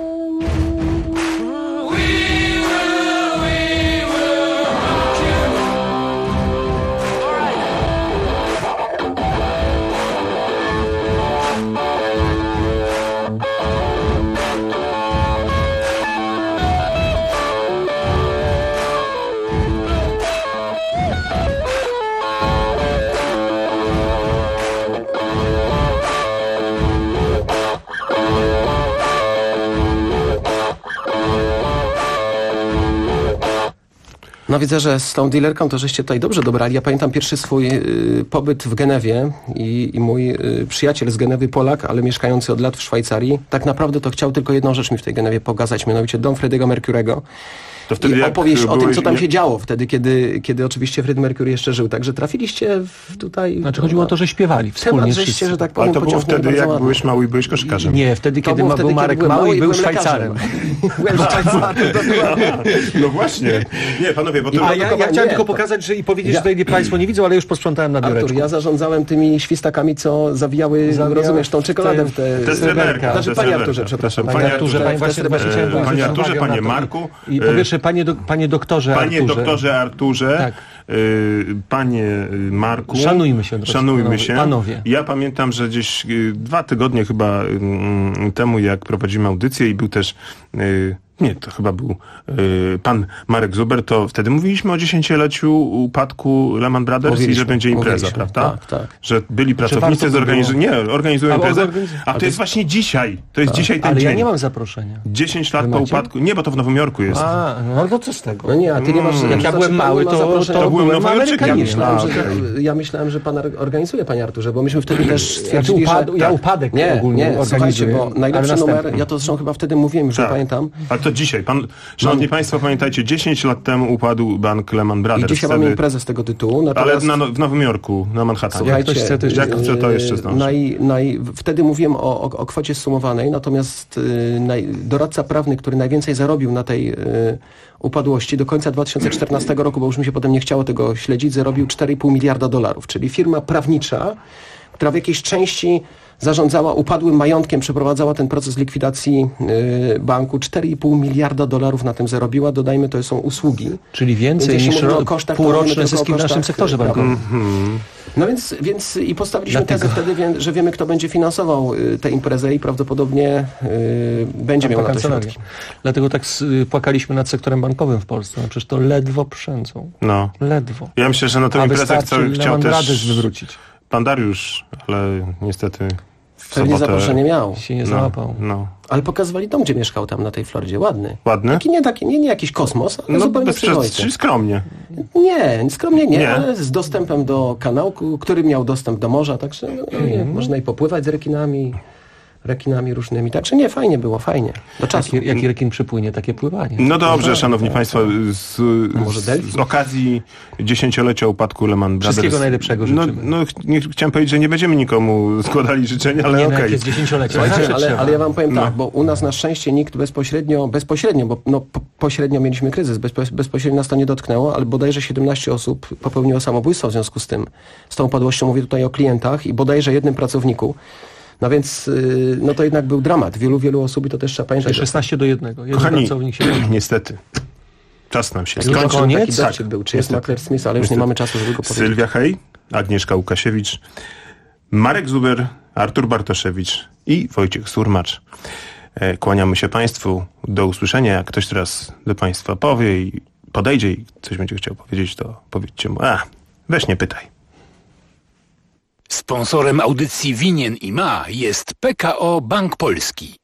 We will rock you. All right. No widzę, że z tą dealerką to żeście tutaj dobrze dobrali. Ja pamiętam pierwszy swój pobyt w Genewie i mój przyjaciel z Genewy, Polak, ale mieszkający od lat w Szwajcarii, tak naprawdę to chciał tylko jedną rzecz mi w tej Genewie pokazać, mianowicie dom Freddie'ego Mercurego. To wtedy i opowieść o tym, co tam się działo wtedy, kiedy oczywiście Freddie Mercury jeszcze żył. Także trafiliście tutaj... Znaczy chodziło o to, że śpiewali wspólnie żeście, że tak powiem, ale to było wtedy, jak byłeś mały i byłeś koszykarzem. Nie, wtedy, kiedy był Marek mały i był Szwajcarem. Byłem Szwajcarem. No właśnie. Nie, panowie, bo to... Ja chciałem tylko pokazać, że i powiedzieć, że tutaj państwo nie widzą, ale już posprzątałem na biureczku. Artur, ja zarządzałem tymi świstakami, co zawijały, rozumiesz, tą czekoladę w te... sreberka. Znaczy, panie Arturze, przepraszam. Panie Arturze, panie Marku. I po pierwsze, panie doktorze Arturze, tak. Panie Marku, szanujmy się. Panowie. Ja pamiętam, że gdzieś 2 tygodnie chyba temu, jak prowadzimy audycję i był też Nie, to chyba był pan Marek Zuber, to wtedy mówiliśmy o 10-leciu upadku Lehman Brothers i że będzie impreza, prawda? Tak. Że byli pracownicy organizują imprezę, a to jest właśnie dzisiaj. To jest dzisiaj ten dzień. Ale ja nie mam zaproszenia. 10 lat po upadku. Nie, bo to w Nowym Jorku jest. No to co z tego? No nie, a ty nie masz... Jak ja byłem mały, to byłem Amerykaninem. Ja myślałem, że pan organizuje, panie Arturze, bo myśmy wtedy też stwierdzili, ja upadek ogólnie słuchajcie, bo najlepszy numer, ja to zresztą chyba wtedy mówiłem, już nie pamiętam. Ale to dzisiaj. Szanowni Państwo, pamiętajcie, 10 lat temu upadł bank Lehman Brothers. I dzisiaj mamy imprezę z tego tytułu. Natomiast... Ale w Nowym Jorku, na Manhattan. Słuchajcie, jak chce, to jeszcze zdąży. Wtedy mówiłem o kwocie sumowanej, natomiast doradca prawny, który najwięcej zarobił na tej upadłości do końca 2014 roku, bo już mi się potem nie chciało tego śledzić, zarobił $4,5 miliarda, czyli firma prawnicza, która w jakiejś części zarządzała upadłym majątkiem, przeprowadzała ten proces likwidacji banku. $4,5 miliarda na tym zarobiła. Dodajmy, to są usługi. Czyli więcej niż półroczne zyski w naszym sektorze bankowym. No więc i postawiliśmy tezę wtedy, że wiemy, kto będzie finansował tę imprezę i prawdopodobnie będzie miał na to środki. Dlatego tak płakaliśmy nad sektorem bankowym w Polsce. No przecież to ledwo przędzą. No. Ledwo. Ja myślę, że na tę imprezę chciał też wywrócić. Pan Dariusz, ale niestety pewnie zaproszenie miał. Się nie załapał. No. Ale pokazywali dom, gdzie mieszkał tam na tej Florydzie. Ładny. Ładny? Nie jakiś kosmos, ale zupełnie przyzwoity. Skromnie. Nie, skromnie nie, ale z dostępem do kanału, który miał dostęp do morza, także można i popływać z rekinami różnymi. Także nie, fajnie było, fajnie. Do czasu. Jaki rekin przypłynie, takie pływanie. No dobrze, szanowni państwo, z okazji 10-lecia upadku Lehman Brothers. Wszystkiego najlepszego życzymy. Chciałem powiedzieć, że nie będziemy nikomu składali życzeń, ale okej. Jest 10-lecie. Ale ja wam powiem tak, bo u nas na szczęście nikt bezpośrednio, bo pośrednio mieliśmy kryzys, bezpośrednio nas to nie dotknęło, ale bodajże 17 osób popełniło samobójstwo w związku z tą upadłością. Mówię tutaj o klientach i bodajże jednym pracowniku. No więc, to jednak był dramat. Wielu osób i to też trzeba pamiętać. 16-1. Kochani, pracownik się niestety. Czas nam się skończył. Taki dowcip był. Czy jest Makler Smith, ale już nie mamy czasu, żeby go powiedzieć. Sylwia Hej, Agnieszka Łukasiewicz, Marek Zuber, Artur Bartoszewicz i Wojciech Surmacz. Kłaniamy się Państwu. Do usłyszenia. Jak ktoś teraz do Państwa powie i podejdzie i coś będzie chciał powiedzieć, to powiedzcie mu, weź nie pytaj. Sponsorem audycji Winien i Ma jest PKO Bank Polski.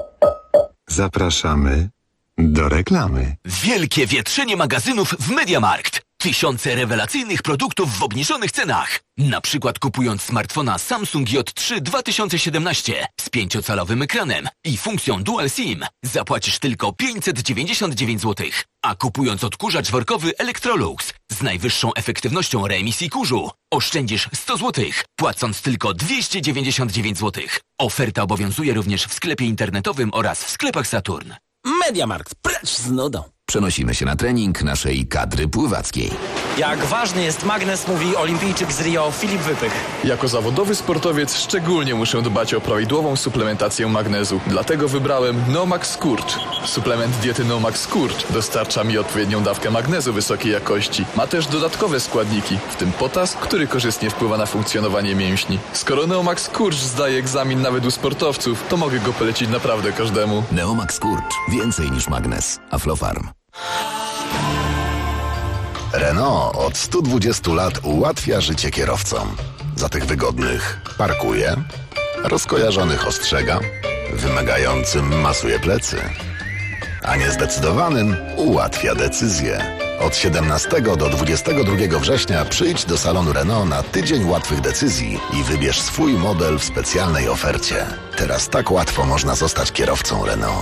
Zapraszamy do reklamy. Wielkie wietrzenie magazynów w MediaMarkt. Tysiące rewelacyjnych produktów w obniżonych cenach. Na przykład kupując smartfona Samsung J3 2017 z 5-calowym ekranem i funkcją Dual SIM zapłacisz tylko 599 zł. A kupując odkurzacz workowy Electrolux z najwyższą efektywnością reemisji kurzu oszczędzisz 100 zł, płacąc tylko 299 zł. Oferta obowiązuje również w sklepie internetowym oraz w sklepach Saturn. MediaMarkt, precz z nudą. Przenosimy się na trening naszej kadry pływackiej. Jak ważny jest magnes, mówi olimpijczyk z Rio Filip Wypych. Jako zawodowy sportowiec szczególnie muszę dbać o prawidłową suplementację magnezu. Dlatego wybrałem Nomax Skurcz. Suplement diety Nomax Skurcz dostarcza mi odpowiednią dawkę magnezu wysokiej jakości. Ma też dodatkowe składniki, w tym potas, który korzystnie wpływa na funkcjonowanie mięśni. Skoro Neomax Skurcz zdaje egzamin nawet u sportowców, to mogę go polecić naprawdę każdemu. Neomax Skurcz. Więcej niż magnes. Aflofarm. Renault od 120 lat ułatwia życie kierowcom. Za tych wygodnych parkuje, rozkojarzonych ostrzega, wymagającym masuje plecy, a niezdecydowanym ułatwia decyzję. Od 17 do 22 września przyjdź do salonu Renault na tydzień łatwych decyzji i wybierz swój model w specjalnej ofercie. Teraz tak łatwo można zostać kierowcą Renault.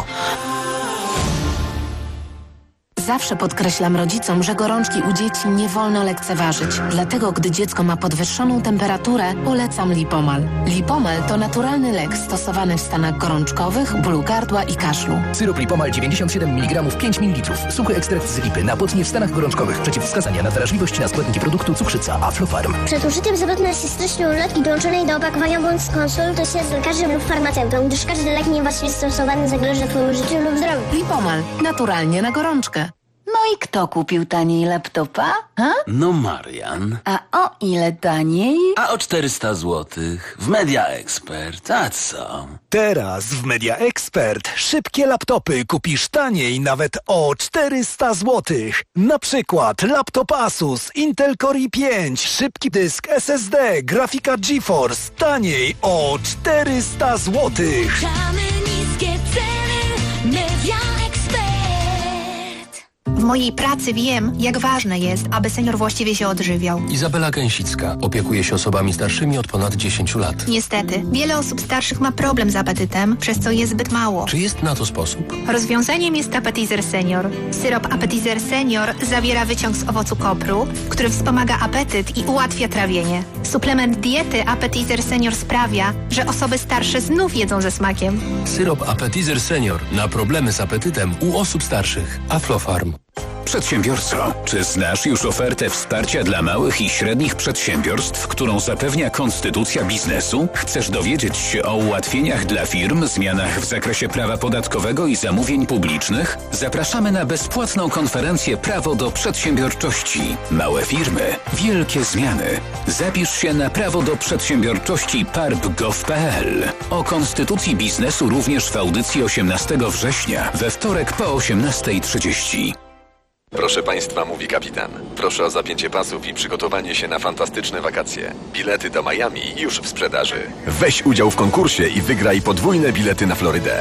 Zawsze podkreślam rodzicom, że gorączki u dzieci nie wolno lekceważyć. Dlatego, gdy dziecko ma podwyższoną temperaturę, polecam Lipomal. Lipomal to naturalny lek stosowany w stanach gorączkowych, bólu gardła i kaszlu. Syrop Lipomal 97 mg 5 ml. Suchy ekstrakt z lipy na potnie w stanach gorączkowych. Przeciwwskazania na wrażliwość na składniki produktu cukrzyca Aflofarm. Przed użyciem zapewne się stycznej ulotki dołączonej do opakowania bądź skonsultuj się z lekarzem lub farmaceutą, gdyż każdy lek niewłaściwie stosowany zagroży Twojemu życiu lub zdrowiu. Lipomal. Naturalnie na gorączkę. No i kto kupił taniej laptopa? Ha? No Marian. A o ile taniej? A o 400 złotych. W Media Expert. A co? Teraz w Media Expert szybkie laptopy kupisz taniej nawet o 400 złotych. Na przykład laptop Asus Intel Core i5, szybki dysk SSD, grafika GeForce taniej o 400 złotych. Niskie ceny, Media Expert. W mojej pracy wiem, jak ważne jest, aby senior właściwie się odżywiał. Izabela Gęsicka opiekuje się osobami starszymi od ponad 10 lat. Niestety, wiele osób starszych ma problem z apetytem, przez co je zbyt mało. Czy jest na to sposób? Rozwiązaniem jest Appetizer Senior. Syrop Appetizer Senior zawiera wyciąg z owocu kopru, który wspomaga apetyt i ułatwia trawienie. Suplement diety Appetizer Senior sprawia, że osoby starsze znów jedzą ze smakiem. Syrop Appetizer Senior na problemy z apetytem u osób starszych. Aflofarm. Przedsiębiorco, czy znasz już ofertę wsparcia dla małych i średnich przedsiębiorstw, którą zapewnia Konstytucja Biznesu? Chcesz dowiedzieć się o ułatwieniach dla firm, zmianach w zakresie prawa podatkowego i zamówień publicznych? Zapraszamy na bezpłatną konferencję Prawo do Przedsiębiorczości. Małe firmy, wielkie zmiany. Zapisz się na Prawo do Przedsiębiorczości parb.gov.pl. O Konstytucji Biznesu również w audycji 18 września, we wtorek po 18:30. Proszę Państwa, mówi kapitan. Proszę o zapięcie pasów i przygotowanie się na fantastyczne wakacje. Bilety do Miami już w sprzedaży. Weź udział w konkursie i wygraj podwójne bilety na Florydę.